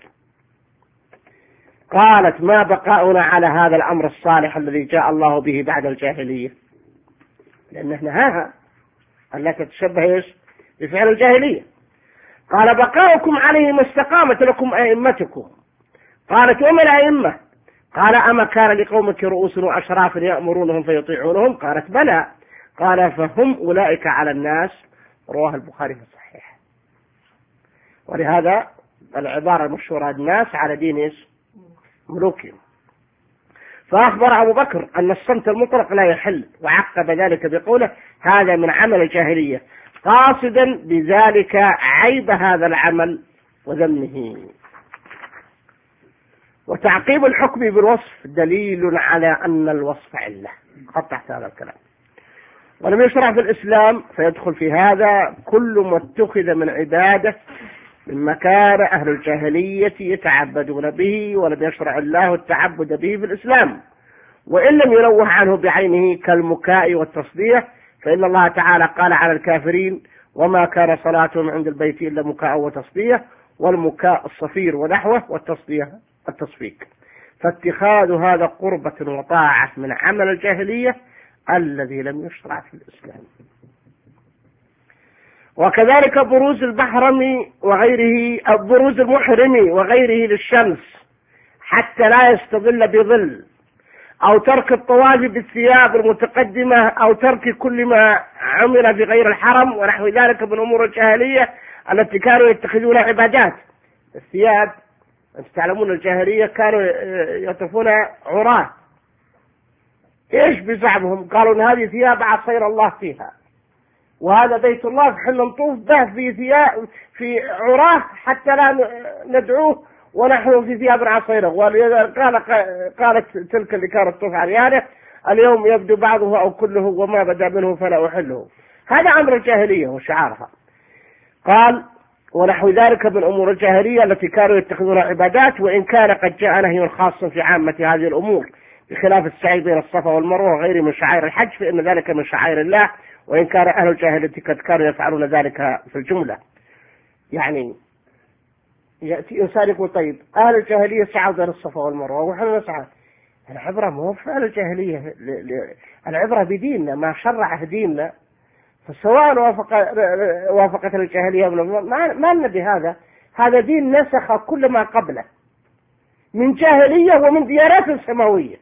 قالت: ما بقاؤنا على هذا الأمر الصالح الذي جاء الله به بعد الجاهلية، لأن نهاها أن لا تتشبه إيش بفعل الجاهلية. قال: بقاؤكم عليه ما استقامت لكم أئمتكم. قالت: وما الأئمة؟ قال: أما كان لقومك رؤوس وأشراف يأمرونهم فيطيعونهم؟ قالت: بلى. قال: فهم أولئك على الناس. رواه البخاري في الصحيح. ولهذا العبارة المشهورة: الناس على دين ملوكهم. فأخبر أبو بكر أن الصمت المطلق لا يحل، وعقب ذلك بقوله: هذا من عمل الجاهلية، قاصدا بذلك عيب هذا العمل وذمه. وتعقيب الحكم بالوصف دليل على أن الوصف علة. قطعت هذا الكلام. ولم يشرع في الإسلام فيدخل في هذا كل ما اتخذ من عبادة مما كان أهل الجاهلية يتعبدون به، ولم يشرع الله التعبد به في الإسلام، وإن لم ينوه عنه بعينه كالمكاء والتصدية، فإن الله تعالى قال على الكافرين: وما كان صلاتهم عند البيت إلا مكاء وتصدية، والمكاء الصفير ونحوه، والتصدية التصفيق. فاتخاذ هذا قربة وطاعة من عمل الجاهلية الذي لم يشرع في الإسلام. وكذلك بروز البحرم وغيره، أو بروز المحرم وغيره للشمس حتى لا يستظل بظل، أو ترك الطواف بالثياب المتقدمة، أو ترك كل ما عمل بغير الحرم ونحو ذلك من أمور الجاهلية التي كانوا يتخذون عبادات. الثياب أنت تعلمون الجاهلية كانوا يطوفون عراة. إيش بزعمهم؟ قالوا إن هذه ثياب عصير الله فيها، وهذا بيت الله حل نطوف به في ثياب في عراه حتى لا ندعوه ونحن في ثياب عصيرة. وقال قالت تلك اللي كانت تطوف عريانه: اليوم يبدو بعضه أو كله وما بدا منه فلا أحله. هذا أمر الجاهلية وشعارها. قال: ونحو ذلك من أمور الجاهلية التي كانوا يتخذون عبادات، وإن كان قد جاء نهي خاص في عامة هذه الأمور، بخلاف السعي بين الصفا والمروة وغيره من شعائر الحج، فإن ذلك من شعائر الله، وإن كان أهل الجاهلية قد كانوا يفعلون ذلك في الجملة. يعني يأتي إنسان يقول: طيب أهل الجاهلية سعوا بين الصفا والمروة ونحن نسعى. العبرة مو في أهل الجاهلية، العبرة بديننا ما شرعه ديننا، فسواء وافق وافقت الجاهلية ما لنا بهذا. هذا دين نسخ كل ما قبله من جاهلية ومن ديانات سماوية.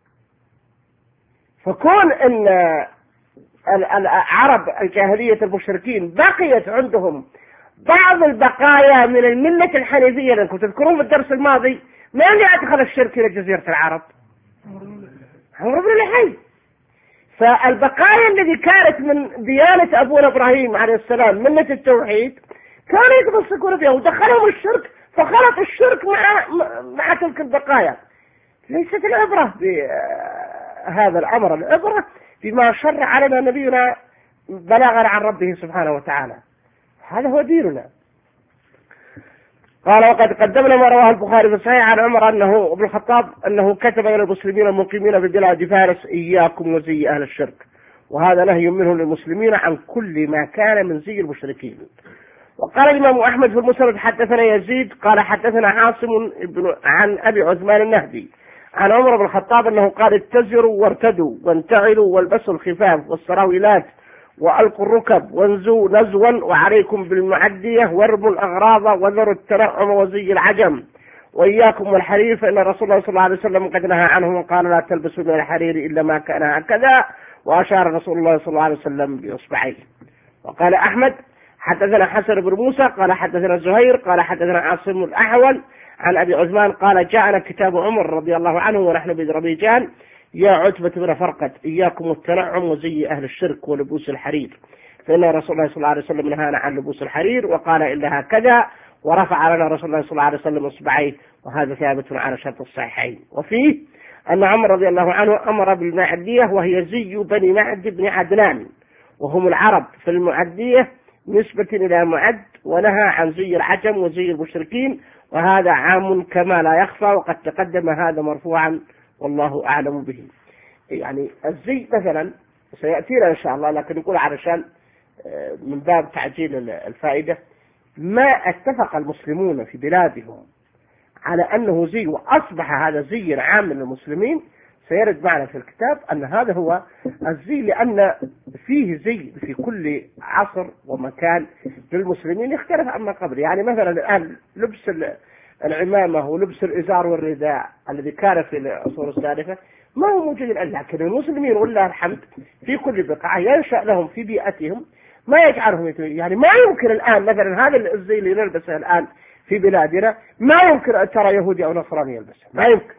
فكون أن العرب الجاهلية المشركين بقيت عندهم بعض البقايا من الملة الحنيفية، لأنكم تذكرون في الدرس الماضي ما اللي أدخل الشرك إلى جزيرة العرب؟ عمرو بن لحي. فالبقايا التي كانت من ديانة أبونا إبراهيم عليه السلام ملة التوحيد كانوا يتمسكون بها، ودخلهم الشرك فخلط الشرك مع مع تلك البقايا. ليست العبرة بهذا الأمر، العبرة بما شرع علينا نبينا بلاغا عن ربه سبحانه وتعالى. هذا هو ديننا. قال: وقد قدمنا ما رواه البخاري في الصحيح عن عمر أنه ابن الخطاب أنه كتب إلى المسلمين المقيمين ببلاد فارس: إياكم وزي أهل الشرك، وهذا نهي منه للمسلمين عن كل ما كان من زي المشركين. وقال الإمام أحمد في المسند حدثنا يزيد قال حدثنا عاصم بن عن أبي عثمان النهدي عن عمر بن الخطاب أنه قال اتزروا وارتدوا وانتعلوا والبسوا الخفاف والسراويلات وألقوا الركب وانزوا نزوا وعليكم بالمعدية وارموا الأغراض وذروا التنعم وزي العجم وإياكم والحرير فإن رسول الله صلى الله عليه وسلم قد نهى عنه وقال لا تلبسوا من الحرير إلا ما كان هكذا، وأشار رسول الله صلى الله عليه وسلم بإصبعيه. وقال أحمد حدثنا حسن بن موسى قال حدثنا زهير قال حدثنا عاصم الأحول عن أبي عثمان قال جاءنا كتاب عمر رضي الله عنه ونحن بذربيجان يا عتبة بن فرقد إياكم التنعم وزي أهل الشرك ولبوس الحرير فإن رسول الله صلى الله عليه وسلم نهانا عن لبوس الحرير وقال إلا هكذا، ورفع لنا رسول الله صلى الله عليه وسلم إصبعيه، وهذا ثابت على شرط الصحيحين. وفيه أن عمر رضي الله عنه أمر بالمعدية وهي زي بني معد بن عدنان وهم العرب في المعدية نسبة إلى معد، ونهى عن زي العجم وزي المشركين، وهذا عام كما لا يخفى، وقد تقدم هذا مرفوعا والله أعلم به. يعني الزي مثلا سيأتينا إن شاء الله، لكن نقول علشان من باب تعجيل الفائدة ما اتفق المسلمون في بلادهم على أنه زي وأصبح هذا زي عام للمسلمين، سيرد معنا في الكتاب أن هذا هو الزي، لأن فيه زي في كل عصر ومكان للمسلمين يختلف عما قبل. يعني مثلا الآن لبس العمامة ولبس الإزار والرداء الذي كان في العصور السالفة ما هو موجود الآن، لكن المسلمين والله الحمد في كل بقعة ينشأ لهم في بيئتهم ما يجعلهم، يعني ما يمكن الآن مثلا هذا الزي اللي نلبسه الآن في بلادنا ما يمكن أن ترى يهودي أو نصراني يلبسه، ما يمكن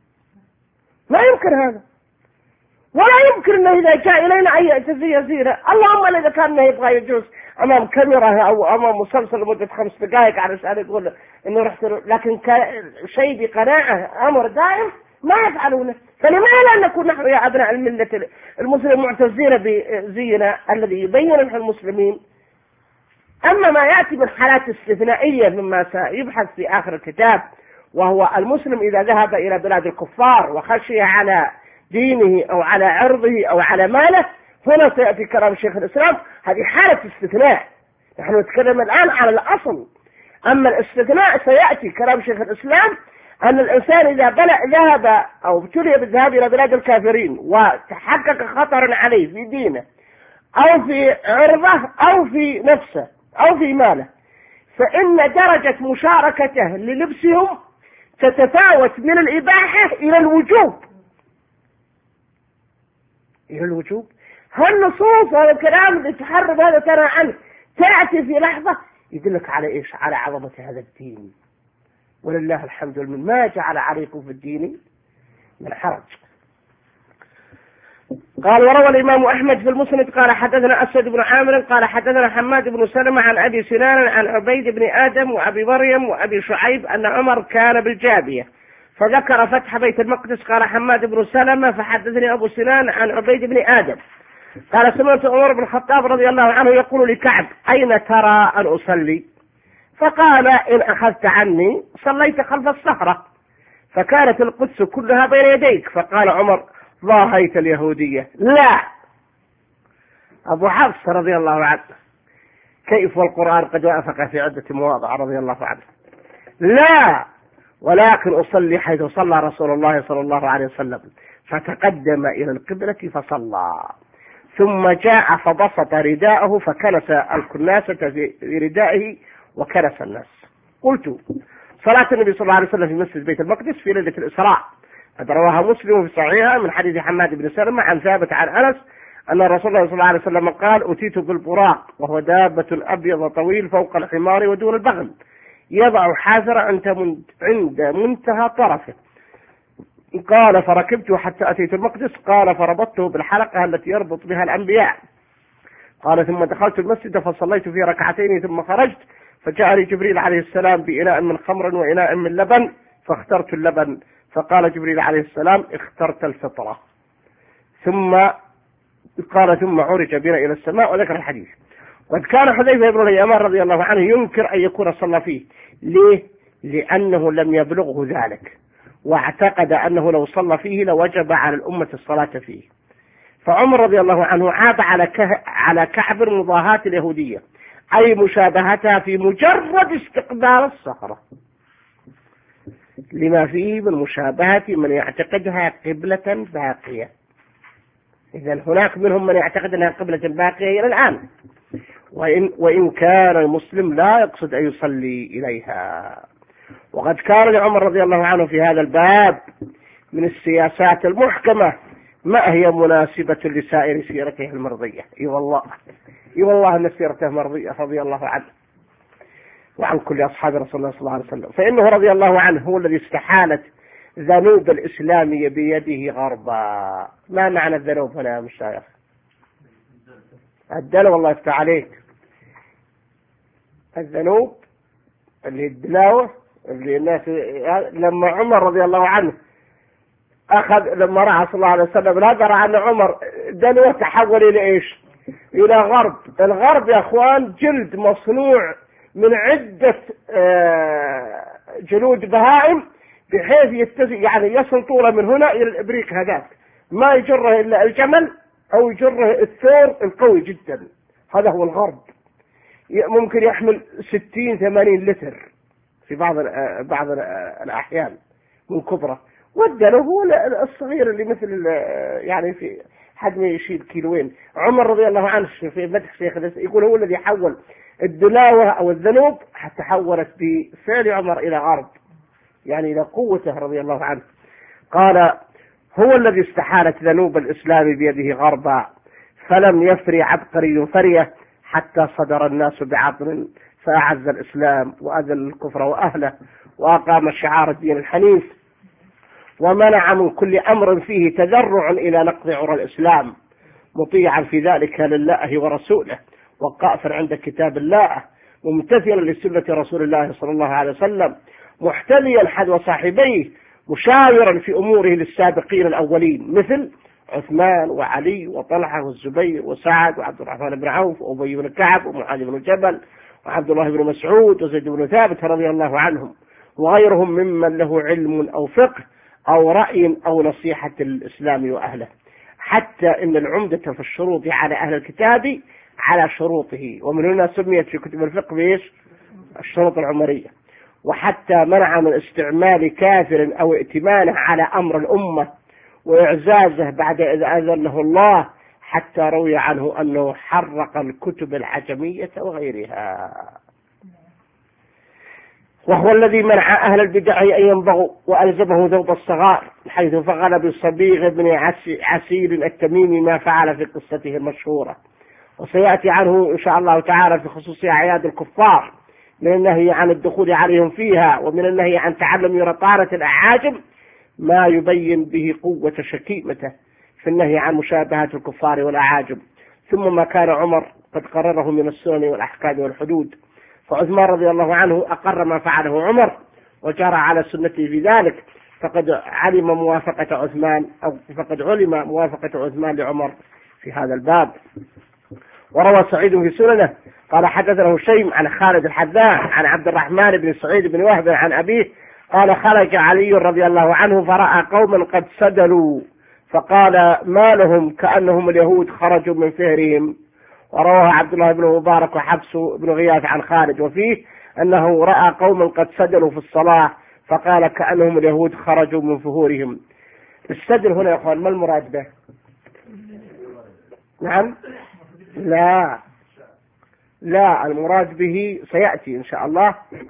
ما يمكن هذا، ولا يمكن أنه إذا جاء إلينا أي تزي زينة، اللهم إذا كان يبغى يجوز أمام كاميرا أو أمام مسلسل لمدة خمس دقائق علشان يقول إنه رحت، لكن شيء بقناعة أمر دائم ما يفعلونه. فلماذا نكون نحن يا أبناء الملة المسلم معتزين بزينا الذي يبين لنا المسلمين؟ أما ما يأتي من حالات استثنائية مما سيبحث في آخر الكتاب، وهو المسلم إذا ذهب إلى بلاد الكفار وخشي على دينه أو على عرضه أو على ماله، هنا سيأتي كلام شيخ الإسلام، هذه حالة استثناء، نحن نتكلم الآن على الأصل. أما الاستثناء سيأتي كلام شيخ الإسلام أن الإنسان إذا ذهب أو ابتلي بالذهاب إلى بلاد الكافرين وتحقق خطر عليه في دينه أو في عرضه أو في نفسه أو في ماله، فإن درجة مشاركته للبسهم تتفاوت من الإباحة إلى الوجوب إلى الوجوب. هالنصوص هذا الكلام اللي تحرم هذا ترى عنه تأتي في لحظة يدلك على إيش؟ على عظمة هذا الدين، ولله الحمد لله ما جعل عليكم في الدين من حرج. قال وروى الإمام أحمد في المسند قال حدثنا أسد بن عامر قال حدثنا حماد بن سلمة عن أبي سنان عن عبيد بن آدم وأبي مريم وأبي شعيب أن عمر كان بالجابية فذكر فتح بيت المقدس. قال حماد بن سلمة فحدثني أبو سنان عن عبيد بن آدم قال سمعت عمر بن الخطاب رضي الله عنه يقول لكعب أين ترى أن أصلي؟ فقال إن أخذت عني صليت خلف الصخرة فكانت القدس كلها بين يديك. فقال عمر ضاهيت اليهودية. لا، أبو حفص رضي الله عنه كيف والقرآن قد وافق في عدة مواضع رضي الله عنه. لا، ولكن أصلي حيث صلى رسول الله صلى الله عليه وسلم، فتقدم إلى القبلة فصلى ثم جاء فبسط رداءه فكنس الكناسة في ردائه وكنس الناس. قلت صلاة النبي صلى الله عليه وسلم في مسجد بيت المقدس في ليلة الإسراء قد رواها مسلم في صحيحه من حديث حماد بن سلمة عن ثابت عن أنس أن رسول الله صلى الله عليه وسلم قال أتيت بالبراق وهو دابة أبيض طويل فوق الحمار ودون البغل يضع حافر عند منتهى طرفه. قال فركبت حتى أتيت المقدس. قال فربطته بالحلقة التي يربط بها الأنبياء. قال ثم دخلت المسجد فصليت فيه ركعتين ثم خرجت فجاءني جبريل عليه السلام بإناء من خمر وإناء من لبن فاخترت اللبن. فقال جبريل عليه السلام اخترت الفطرة. ثم قال ثم عرج بنا إلى السماء وذكر الحديث. وقد كان حذيفة بن اليمان رضي الله عنه ينكر أن يكون صلى فيه. ليه؟ لأنه لم يبلغه ذلك واعتقد أنه لو صلى فيه لوجب على الأمة الصلاة فيه، فعمر رضي الله عنه عاب على على كعب مضاهاة اليهودية، أي مشابهتها في مجرد استقبال الصخرة، لما فيه من مشابهة من يعتقدها قبلة باقية. إذن هناك منهم من يعتقد أنها قبلة باقية إلى الآن، وإن, وإن كان المسلم لا يقصد أن يصلي إليها. وقد كان لعمر رضي الله عنه في هذا الباب من السياسات المحكمة ما هي مناسبة لسائر سيرته المرضية. اي والله اي والله ان سيرته مرضية رضي الله عنه وعن كل اصحاب رسول الله صلى الله عليه وسلم. فانه رضي الله عنه هو الذي استحالت ذنوب الاسلام بيده غربا. ما معنى الذنوب هنا يا مشايخ؟ الدلو، والله يفتح عليك. الذنوب اللي الدلاوة اللي الناس لما عمر رضي الله عنه أخذ لما رأى صلى الله عليه وسلم نظر عن عمر دلوه تحول إلى إيش؟ إلى غرب. الغرب يا أخوان جلد مصنوع من عدة جلود بهائم بحيث يتسع يعني يصل طوله من هنا إلى الإبريق هذاك، ما يجره إلا الجمل أو يجره الثور القوي جدا. هذا هو الغرب، ممكن يحمل ستين ثمانين لتر في بعض بعض الأحيان من كبره. والدلو هو الصغير اللي مثل يعني في حجمه يشيل كيلوين. عمر رضي الله عنه في مدح شيخ يقول هو الذي حول الدلاوة أو الذنوب حتى حولت بفعل عمر إلى غرب، يعني إلى قوته رضي الله عنه. قال هو الذي استحالت ذنوب الإسلام بيده غربا، فلم يفري عبقري فرية حتى صدر الناس بعضل، فأعز الإسلام وأذل الكفر وأهله، وأقام شعار الدين الحنيف، ومنع من كل أمر فيه تذرع إلى نقض عرى الإسلام، مطيعا في ذلك لله ورسوله، وقائفا عند كتاب الله، ممتثلا لسنة رسول الله صلى الله عليه وسلم، محتليا حذو صاحبيه، مشاورا في أموره للسابقين الأولين مثل عثمان وعلي وطلحة والزبير وسعد وعبد الرحمن بن عوف وأبي بن كعب ومعاذ بن جبل وعبد الله بن مسعود وزيد بن ثابت رضي الله عنهم، وغيرهم ممن له علم أو فقه أو رأي أو نصيحة الإسلام وأهله، حتى إن العمدة في الشروط على أهل الكتاب على شروطه، ومن هنا سميت في كتب الفقه بإيش؟ الشروط العمرية. وحتى منع من استعمال كافر أو ائتمانه على أمر الأمة وإعزازه بعد إذ أذنه الله، حتى روي عنه أنه حرق الكتب العجمية وغيرها. وهو الذي منع أهل البدع أن ينبغوا وألزمه ذوب الصغار، حيث فعل بالصبيغ بن عسير التميمي ما فعل في قصته المشهورة، وسيأتي عنه إن شاء الله تعالى في خصوص أعياد الكفار، من النهي عن الدخول عليهم فيها، ومن النهي عن تعلم رطارة الأعاجم، ما يبين به قوة شكيمته في النهي عن مشابهة الكفار والأعاجم. ثم ما كان عمر قد قرره من السنن والأحكام والحدود، فعثمان رضي الله عنه أقر ما فعله عمر وجرى على سنته في ذلك، فقد علم موافقة عثمان أو فقد علم موافقة عثمان لعمر في هذا الباب. وروى سعيد في سننه قال حدثنا هشيم عن خالد الحذاء عن عبد الرحمن بن سعيد بن وهب عن أبيه قال خرج علي رضي الله عنه فرأى قوما قد سدلوا، فقال ما لهم؟ كأنهم اليهود خرجوا من فهرهم. ورواه عبد الله بن مبارك وحبس بن غياث عن خالد، وفيه أنه رأى قوما قد سدلوا في الصلاة، فقال كأنهم اليهود خرجوا من فهورهم. السدل هنا يا أخوان ما المراد به؟ نعم لا لا المراد به سيأتي إن شاء الله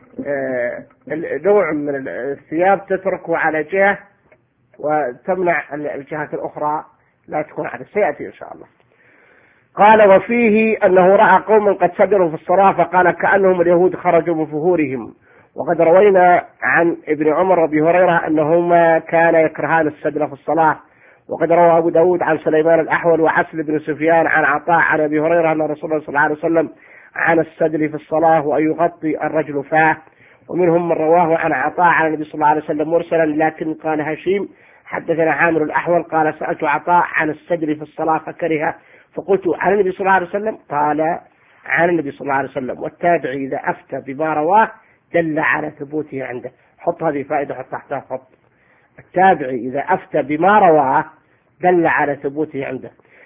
نوع من الثياب تتركه على جهة وتمنع الجهات الأخرى لا تكون على، سيأتي إن شاء الله. قال وفيه أنه رأى قوما قد سدلوا في الصلاة، فقال كأنهم اليهود خرجوا من فهورهم. وقد روينا عن ابن عمر وابي هريرة أنهما كان يكرهان السدل في الصلاة. وقد روى أبو داود عن سليمان الأحول وعسل بن سفيان عن عطاء عن أبي هريرة أن رسول الله صلى الله عليه وسلم عن السدل في الصلاة وأن يغطي الرجل فاه. ومنهم من رواه عن عطاء عن النبي صلى الله عليه وسلم مرسلا، لكن قال هشيم حدثنا عامر الأحول قال سألت عطاء عن السدل في الصلاة فكره، فقلت عن النبي صلى الله عليه وسلم؟ قال عن النبي صلى الله عليه وسلم. والتابعي إذا أفتى بما رواه دل على ثبوته عنده. حط هذه فائدة، حط تحتها خط. التابعي إذا أفتى بما رواه دل على ثبوته عنده،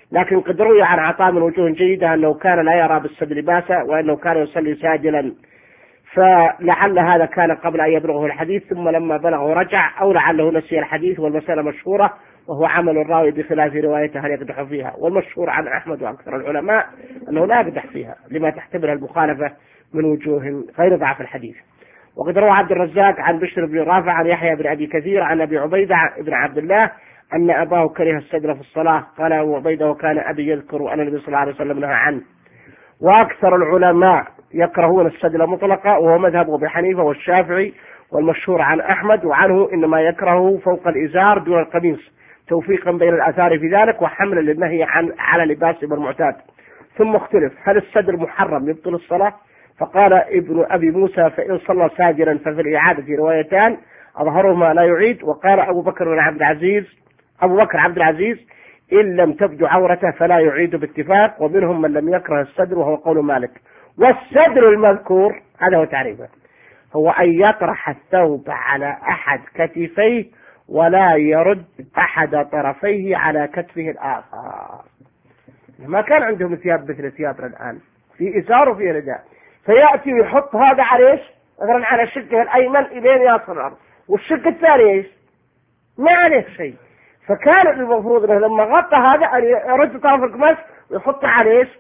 لكن قد روي عن عطاء من وجوه جيدة أنه كان لا يرى بالصدر باسا، وأنه كان يصلي ساجلا، فلعل هذا كان قبل أن يبلغه الحديث، ثم لما بلغه رجع، أو لعله نسي الحديث، والمسألة مشهورة، وهو عمل الراوي بخلاف روايته هل يقدح فيها. والمشهور عن أحمد وأكثر العلماء أنه لا يقدح فيها لما تحتملها المخالفة من وجوه غير ضعف الحديث. وقد روى عبد الرزاق عن بشر بن رافع عن يحيى بن أبي كثير عن أبي عبيدة بن عبد الله أن أباه كره السدل في الصلاة. قال أبو عبيدة وكان أبي يذكر أن النبي صلى الله عليه وسلم نهى عنه. وأكثر العلماء يكرهون السدل مطلقا، وهو مذهب أبي حنيفة والشافعي، والمشهور عن أحمد، وعنه إنما يكرهه فوق الإزار دون القميص، توفيقا بين الآثار في ذلك وحملا للنهي عن على لباسهم المعتاد. ثم اختلف هل السدل محرم يبطل الصلاة؟ فقال ابن أبي موسى فإن صلى ساجرا ففي الإعادة روايتان أظهرهما لا يعيد. وقال أبو بكر بن عبد العزيز أبو بكر عبد العزيز إن لم تبدو عورته فلا يعيد باتفاق، ومنهم من لم يكره السدر وهو قول مالك. والسدر المذكور هذا هو تعريفه، هو أن يطرح الثوب على أحد كتفيه ولا يرد أحد طرفيه على كتفه الآخر. ما كان عندهم ثياب مثل ثيابنا الآن، في إزار وفي رداء، فيأتي ويحط هذا على إيش؟ مثلا على شقه الأيمن إلين يصل الأرض، والشق الثاني إيش؟ ما عليه شيء. فكان المفروض أنه لما غطى هذا أن يرد طرف القماش ويحطه على إيش؟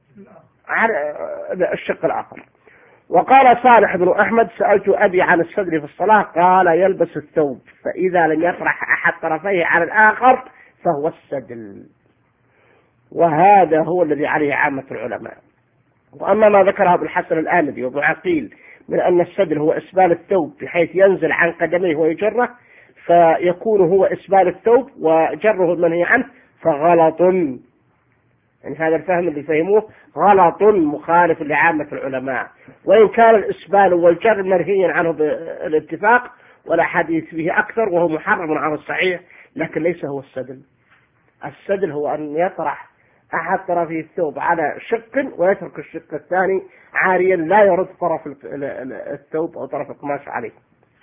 على الشق الآخر. وقال صالح بن أحمد سألت أبي عن السدر في الصلاة قال يلبس الثوب، فإذا لم يطرح أحد طرفيه على الآخر فهو السدل، وهذا هو الذي عليه عامة العلماء. وأما ما ذكره ابن الحسن الآمدي وابن عقيل من أن السدل هو إسبال الثوب بحيث ينزل عن قدميه ويجره، فيكون هو إسبال الثوب وجره المنهي عنه، فغلط، يعني هذا الفهم اللي فهموه غلط مخالف لعامة العلماء. وإن كان الإسبال والجر منهيا عنه بالاتفاق والأحاديث فيه أكثر وهو محرم على الصحيح، لكن ليس هو السدل. السدل هو أن يطرح أحد طرفي الثوب على شق ويترك الشق الثاني عاريا لا يرد طرف الثوب أو طرف القماش عليه.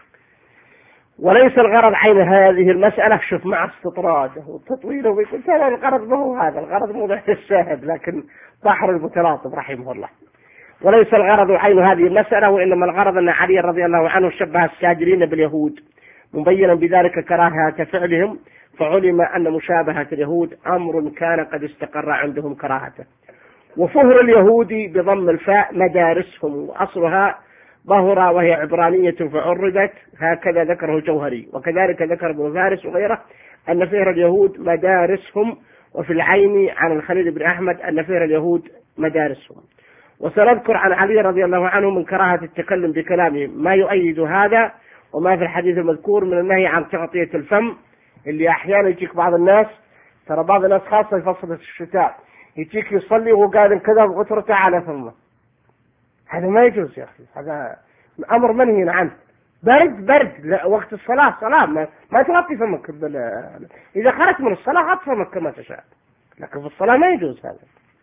وليس الغرض عين هذه المسألة، شوف مع استطراده وتطويله ويقول ترى الغرض ما هو هذا، الغرض موضع الشاهد، لكن بحر المتلاطم رحمه الله. وليس الغرض عين هذه المسألة، وإنما الغرض أن علي رضي الله عنه شبه الساجرين باليهود مبينا بذلك كراهة فعلهم، فعلم أن مشابهة اليهود أمر كان قد استقر عندهم كراهته. وفهر اليهود بضم الفاء مدارسهم، وأصلها ظهر وهي عبرانية فعربت، هكذا ذكره الجوهري. وكذلك ذكر ابن فارس وغيره أن فهر اليهود مدارسهم. وفي العين عن الخليل بن أحمد أن فهر اليهود مدارسهم. وسنذكر عن علي رضي الله عنه من كراهة التكلم بكلامه ما يؤيد هذا، وما في الحديث المذكور من النهي عن تغطية الفم، اللي أحيانا يجيك بعض الناس، ترى بعض الناس خاصة في فصل الشتاء يجيك يصلي وهو قاعد كذا بغترته على فمه، هذا ما يجوز يا أخي، هذا أمر منهي عنه. برد برد لا، وقت الصلاة صلاة ما, ما تغطي فمك، إذا خرجت من الصلاة غط فمك كما تشاء، لكن في الصلاة ما يجوز هذا.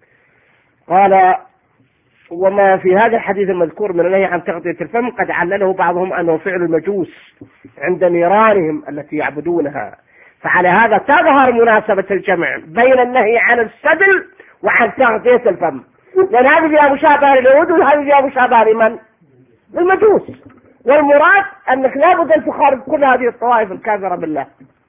قال وما في هذا الحديث المذكور من النهي عن تغطية الفم قد علله بعضهم أنه فعل المجوس عند نيرانهم التي يعبدونها، فعلى هذا تظهر مناسبة الجمع بين النهي عن السدل وعن تغطية الفم، لأن هذه فيها مشابهة لليهود وهذه فيها مشابهة لمن؟ للمجوس. والمراد أنك لابد أن تخالف كل هذه الطوائف الكافرة بالله.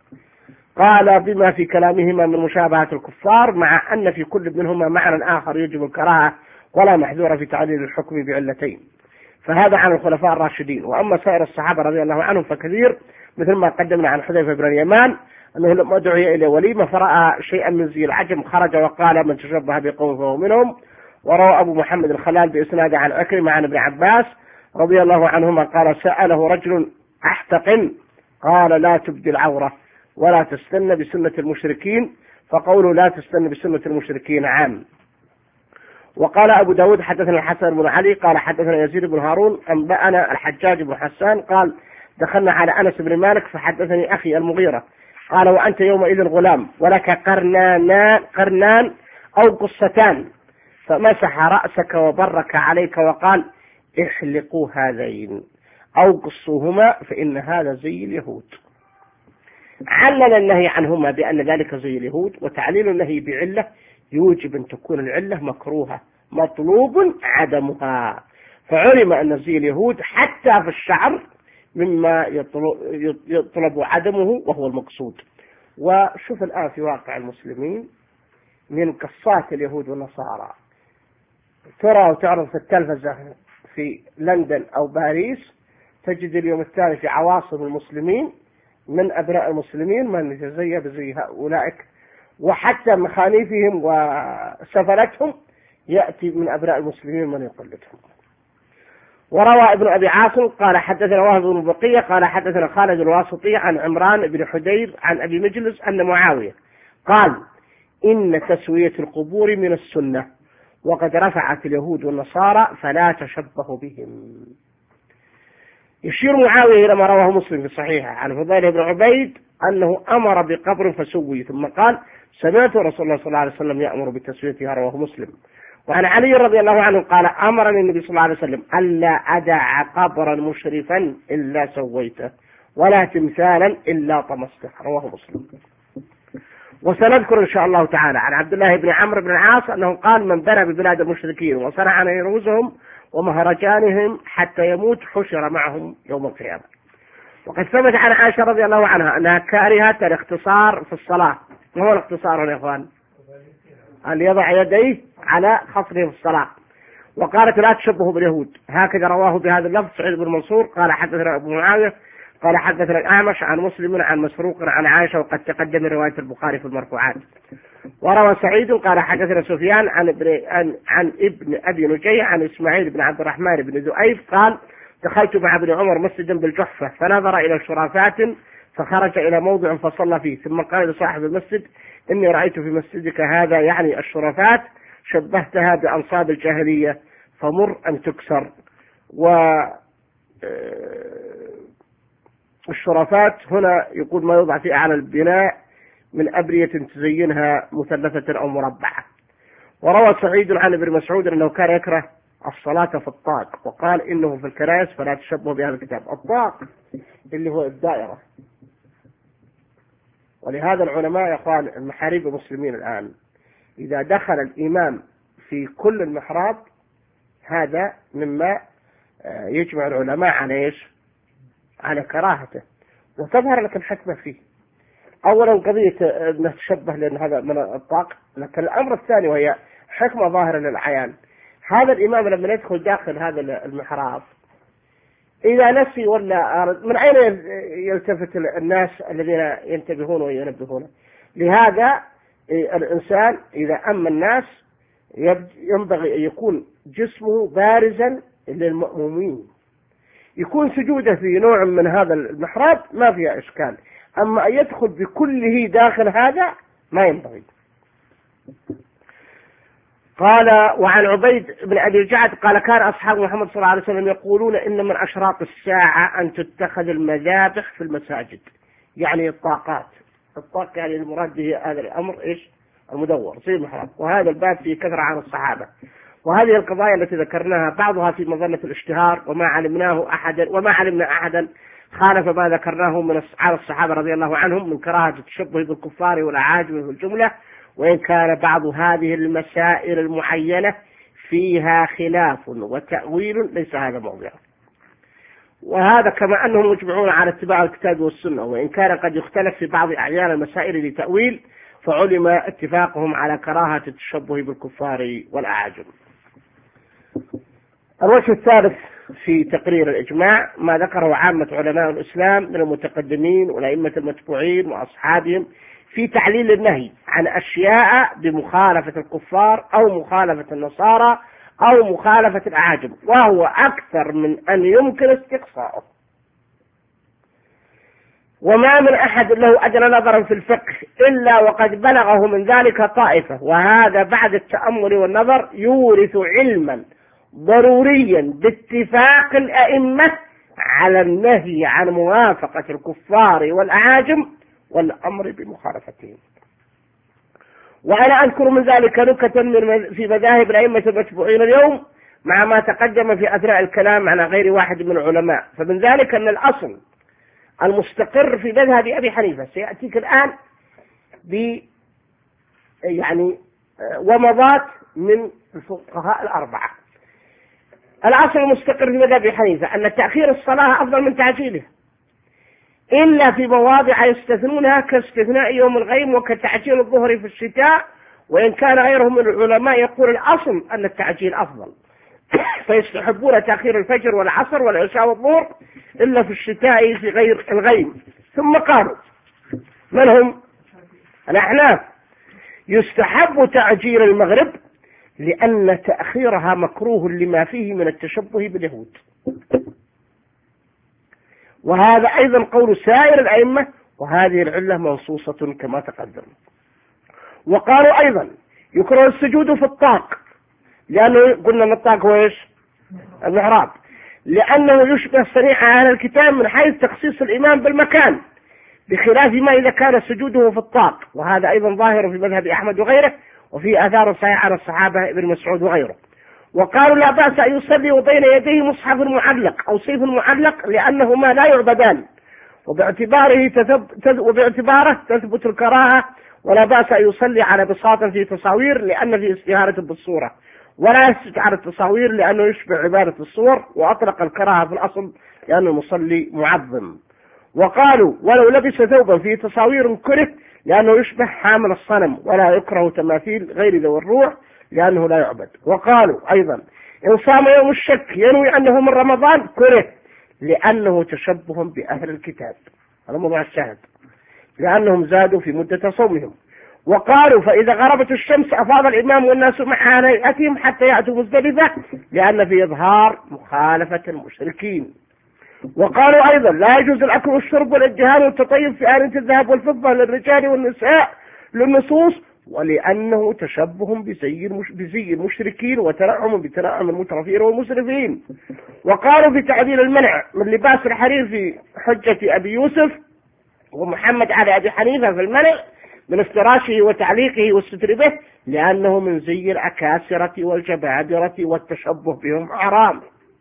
قال بما في كلامهما من مشابهة الكفار، مع أن في كل منهما معنى آخر يجب الكراهة ولا محذور في تعليل الحكم بعلتين. فهذا عن الخلفاء الراشدين. وأما سائر الصحابة رضي الله عنهم فكثير، مثل ما قدمنا عن حذيفة بن اليمان أنه لما دعي إلى وليمة فرأى شيئا من زي العجم خرج وقال من تشبه بقوم فهو منهم. وروى أبو محمد الخلال بإسناد عن عكرمة عن ابن عباس رضي الله عنهما قال سأله رجل أحتقن قال لا تبدي العورة ولا تستن بسنة المشركين، فقوله لا تستن بسنة المشركين عام. وقال أبو داود حدثنا الحسن بن علي قال حدثنا يزيد بن هارون أنبأنا الحجاج بن حسان قال دخلنا على أنس بن مالك فحدثني أخي المغيرة قال وأنت يومئذ غلام ولك قرنان, قرنان أو قصتان، فمسح رأسك وبرك عليك وقال احلقوا هذين أو قصوهما فإن هذا زي اليهود. علل النهي عنهما بأن ذلك زي اليهود، وتعليل النهي بعلة يوجب أن تكون العلة مكروهة مطلوب عدمها. فعلم أن زي اليهود حتى في الشعر مما يطلب عدمه وهو المقصود. وشوف الآن في واقع المسلمين من قصات اليهود والنصارى ترى وتعرض في التلفزة في لندن أو باريس، تجد اليوم الثاني في عواصم المسلمين من أبناء المسلمين من يتزيى بزي أولئك، وحتى مخاليفهم وسفلتهم يأتي من أبناء المسلمين من يقلدهم. وروى ابن أبي عاصم قال حدثنا وهب بن بقية قال حدثنا خالد الواسطي عن عمران بن حدير عن أبي مجلس أن معاوية قال إن تسوية القبور من السنة وقد رفعت اليهود والنصارى فلا تشبهوا بهم. يشير معاوية إلى ما رواه مسلم في الصحيح عن فضيل بن عبيد أنه أمر بقبر فسوي، ثم قال سمعت رسول الله صلى الله عليه وسلم يأمر بتسويتها، رواه مسلم. وعن علي رضي الله عنه قال أمرني النبي صلى الله عليه وسلم ألا أدع قبرا مشرفا إلا سويته ولا تمثالا إلا طمسته، رواه مسلم. وسنذكر إن شاء الله تعالى عن عبد الله بن عمرو بن العاص أنه قال من بنى ببلاد المشركين وصنع نيروزهم ومهرجانهم حتى يموت حشر معهم يوم القيامة. وقد ثبت عن عائشة رضي الله عنها أنها كارهة الاختصار في الصلاة. ما هو الاختصار يا إخوان؟ أن يضع يديه على خصره في الصلاة. وقالت لا تشبهوا باليهود، هكذا رواه بهذا اللفظ سعيد بن منصور قال حدثنا أبو معاوية قال حدثنا الأعمش عن مسلم عن مسروق عن عائشة، وقد تقدم رواية البخاري في المرفوعات. وروى سعيد قال حدثنا سفيان عن ابن, عن, عن ابن أبي نجي عن إسماعيل بن عبد الرحمن بن ذؤيب قال دخلت مع ابن عمر مسجدا بالجحفة فنظر إلى شرافات فخرج إلى موضع فصلى فيه، ثم قال لصاحب المسجد إني رأيت في مسجدك هذا يعني الشرافات شبهتها بأنصاب الجاهلية فمر أن تكسر. والشرافات هنا يقول ما يوضع في أعلى البناء من أبرية تزينها مثلثة أو مربعة. وروى سعيد عن ابن مسعود أنه كان يكره الصلاة في الطاق، وقال إنه في الكنائس فلا تشبه بهذا الكتاب. الطاق اللي هو الدائرة. ولهذا العلماء يا اخوان المحاريب المسلمين الآن إذا دخل الإمام في كل المحراب هذا مما يجمع العلماء على إيش؟ على كراهته، وتظهر لك الحكمة فيه. أولا قضية أنه تشبه لأن هذا من الطاق، لكن الأمر الثاني وهي حكمة ظاهرة للعيان. هذا الإمام لما يدخل داخل هذا المحراب إذا نسي ولا أرد من أين يلتفت الناس الذين ينتبهون وينبهون؟ لهذا الإنسان إذا أما الناس ينبغي أن يكون جسمه بارزا للمأمومين، يكون سجوده في نوع من هذا المحراب ما فيها إشكال، أما أن يدخل بكله داخل هذا ما ينبغي. قال وعن عبيد بن أبي الجعد قال كان أصحاب محمد صلى الله عليه وسلم يقولون إن من أشراط الساعة أن تتخذ المذابح في المساجد، يعني الطاقات. الطاق يعني المراد به هذا الأمر إيش؟ المدور زي المحراب. وهذا الباب فيه كثرة عن الصحابة. وهذه القضايا التي ذكرناها بعضها في مظلة الاشتهار وما علمناه أحدا وما علمنا أحدا خالف ما ذكرناه من على الصحابة رضي الله عنهم من كراهة التشبه بالكفار والأعاجم في الجملة، وإن كان بعض هذه المسائل المعينة فيها خلاف وتأويل ليس هذا موضعه. وهذا كما أنهم مجمعون على اتباع الكتاب والسنة، وإن كان قد يختلف في بعض أحيان المسائل لتأويل، فعلم اتفاقهم على كراهة التشبه بالكفار والأعاجم. الوجه الثالث في تقرير الإجماع ما ذكره عامة علماء الإسلام من المتقدمين والأئمة المتبوعين وأصحابهم في تعليل النهي عن أشياء بمخالفة الكفار أو مخالفة النصارى أو مخالفة الأعاجم، وهو أكثر من أن يمكن استقصاؤه. وما من أحد له أدنى نظرا في الفقه إلا وقد بلغه من ذلك طائفة، وهذا بعد التأمل والنظر يورث علما ضروريا باتفاق الأئمة على النهي عن موافقة الكفار والأعاجم والأمر بمخالفتهم. وأنا أذكر من ذلك نكتة في مذاهب الأئمة المتبوعين اليوم مع ما تقدم في أثناء الكلام عن غير واحد من العلماء. فمن ذلك أن الأصل المستقر في مذهب أبي حنيفة سيأتيك الآن ب يعني ومضات من الفقهاء الأربعة. الأصل المستقر في مذهب حنيفة أن تأخير الصلاة أفضل من تعجيلها، إلا في مواضع يستثنونها كاستثناء يوم الغيم وكتعجيل الظهر في الشتاء، وإن كان غيرهم من العلماء يقول الأصل أن التعجيل أفضل، فيستحبون تأخير الفجر والعصر والعشاء والظهر إلا في الشتاء في غير الغيم. ثم قالوا من هم؟ الأحناف يستحب تعجيل المغرب لأن تأخيرها مكروه لما فيه من التشبه باليهود، وهذا أيضا قول سائر الأئمة، وهذه العلة منصوصة كما تقدم. وقالوا أيضا يكره السجود في الطاق، لأنه قلنا أن الطاق هو إيش؟ المحراب، لأنه يشبه صنيع أهل الكتاب من حيث تخصيص الإمام بالمكان، بخلاف ما إذا كان سجوده في الطاق، وهذا أيضا ظاهر في مذهب أحمد وغيره، وفي آثار صحيحة عن الصحابة ابن مسعود وغيره. وقالوا لا بأس أن يصلي وبين يديه مصحف معلق أو سيف معلق لأنهما لا يعبدان، وباعتباره تثب... وباعتباره تثبت الكراهة، ولا بأس أن يصلي على بساط في تصاوير لأن في استهارة بالصورة، ولا يسجد على التصاوير لأنه يشبه عبادة الصور، وأطلق الكراهة في الأصل لأن المصلي معظم. وقالوا ولو لبس ثوبا فيه تصاوير كره لأنه يشبه حامل الصنم، ولا يكره تماثيل غير ذوي الروح لأنه لا يعبد. وقالوا أيضا إن صام يوم الشك ينوي أنه من رمضان كره لأنه تشبه بأهل الكتاب، هذا موضوع الشاهد، لأنهم زادوا في مدة صومهم. وقالوا فإذا غربت الشمس أفاض الإمام والناس مع هيئتهم حتى يأتوا مزدلفة لأن في إظهار مخالفة المشركين. وقالوا أيضا لا يجوز الأكل والشرب والادهان والتطيب في آلة الذهب والفضة للرجال والنساء للنصوص، ولأنه تشبه بزي بزي المشركين وتنعم بتنعم المترفين والمسرفين. وقالوا في تعديل المنع من لباس الحرير في حجة أبي يوسف ومحمد على أبي حنيفة في المنع من افتراشه وتعليقه والستر به لأنه من زي العكاسرة والجبابرة والتشبه بهم حرام.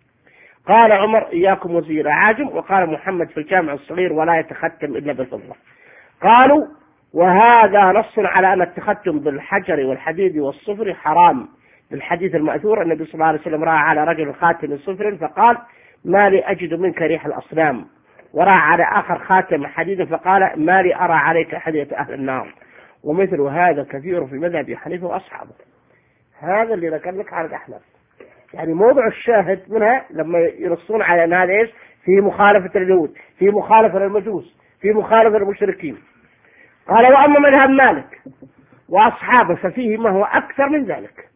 قال عمر إياكم وزي الأعاجم، وقال محمد في الجامع الصغير ولا يتختم إلا بالفضة. قالوا وهذا نص على أن التختم بالحجر والحديد والصفر حرام، بالحديث المأثور النبي صلى الله عليه وسلم رأى على رجل خاتم صفر فقال ما لي أجد منك ريح الأصنام، ورأى على آخر خاتم حديد فقال ما لي أرى عليك حدية أهل النار. ومثل هذا كثير في مذهب حنيفة وأصحابه. هذا اللي ذكر لك على الأحناف، يعني موضع الشاهد منها لما ينصون على أن هذا إيش؟ في مخالفة اليهود، في مخالفة للمجوس، في مخالفة للمشركين. قال وأما مذهب مالك وأصحابه ففيه ما هو أكثر من ذلك،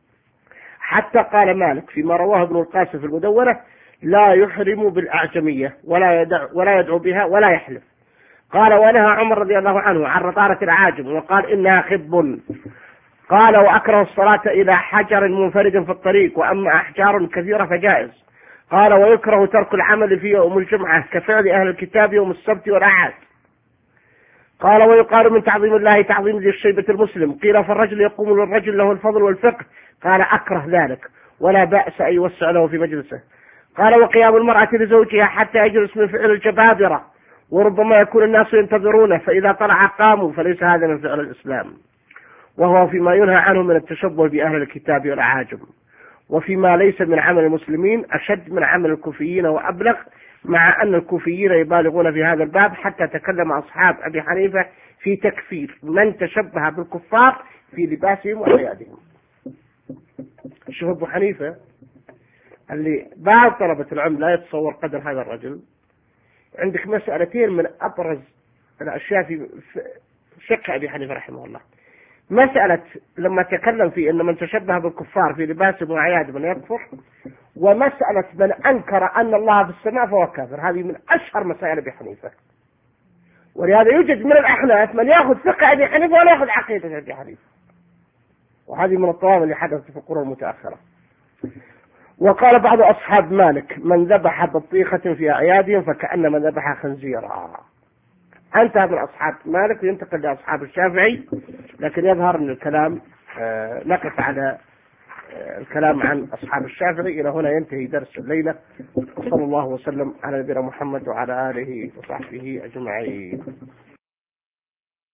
حتى قال مالك فيما رواه ابن القاسم في المدونة لا يحرم بالأعجمية ولا يدع ولا يدعو بها ولا يحلف. قال ونهى عمر رضي الله عنه عن رطارة العاجم وقال إنها خب. قال وأكره الصلاة إلى حجر منفرد في الطريق، وأما أحجار كثيرة فجائز. قال ويكره ترك العمل في يوم الجمعة كفعل أهل الكتاب يوم السبت والأعاد. قال ويقال من تعظيم الله تعظيم ذي الشيبة المسلم. قيل فالرجل يقوم للرجل له الفضل والفقه. قال أكره ذلك ولا بأس أن يوسع له في مجلسه. قال وقيام المرأة لزوجها حتى يجلس من فعل الجبابرة، وربما يكون الناس ينتظرونه فإذا طلع قاموا، فليس هذا من فعل الإسلام، وهو فيما ينهى عنه من التشبه بأهل الكتاب والأعاجم، وفيما ليس من عمل المسلمين أشد من عمل الكوفيين وأبلغ، مع أن الكوفيين يبالغون في هذا الباب حتى تكلم أصحاب أبي حنيفة في تكفير من تشبه بالكفار في لباسهم وأعيادهم. شوف أبو حنيفة اللي بعض طلبة العلم لا يتصور قدر هذا الرجل. عندك مسألتين من أبرز الأشياء في فقه أبي حنيفة رحمه الله. مسألة لما تكلم في أن من تشبه بالكفار في لباسهم وأعيادهم من يكفر، ومسألة من أنكر أن الله في السماء فهو كافر. هذه من أشهر مسائل أبي حنيفة، ولهذا يوجد من الأحناف من يأخذ فقه أبي حنيفة ولا يأخذ عقيدة أبي حنيفة، وهذه من الطوام اللي حدثت في القرون المتأخرة. وقال بعض أصحاب مالك من ذبح بطيخة في أعيادهم فكأنما ذبح خنزيرا. أنتهى من أصحاب مالك وينتقل لأصحاب الشافعي، لكن يظهر أن الكلام آه نقف على آه الكلام عن أصحاب الشافعي. إلى هنا ينتهي درس الليلة. صلى الله وسلم على نبينا محمد وعلى آله وصحبه أجمعين.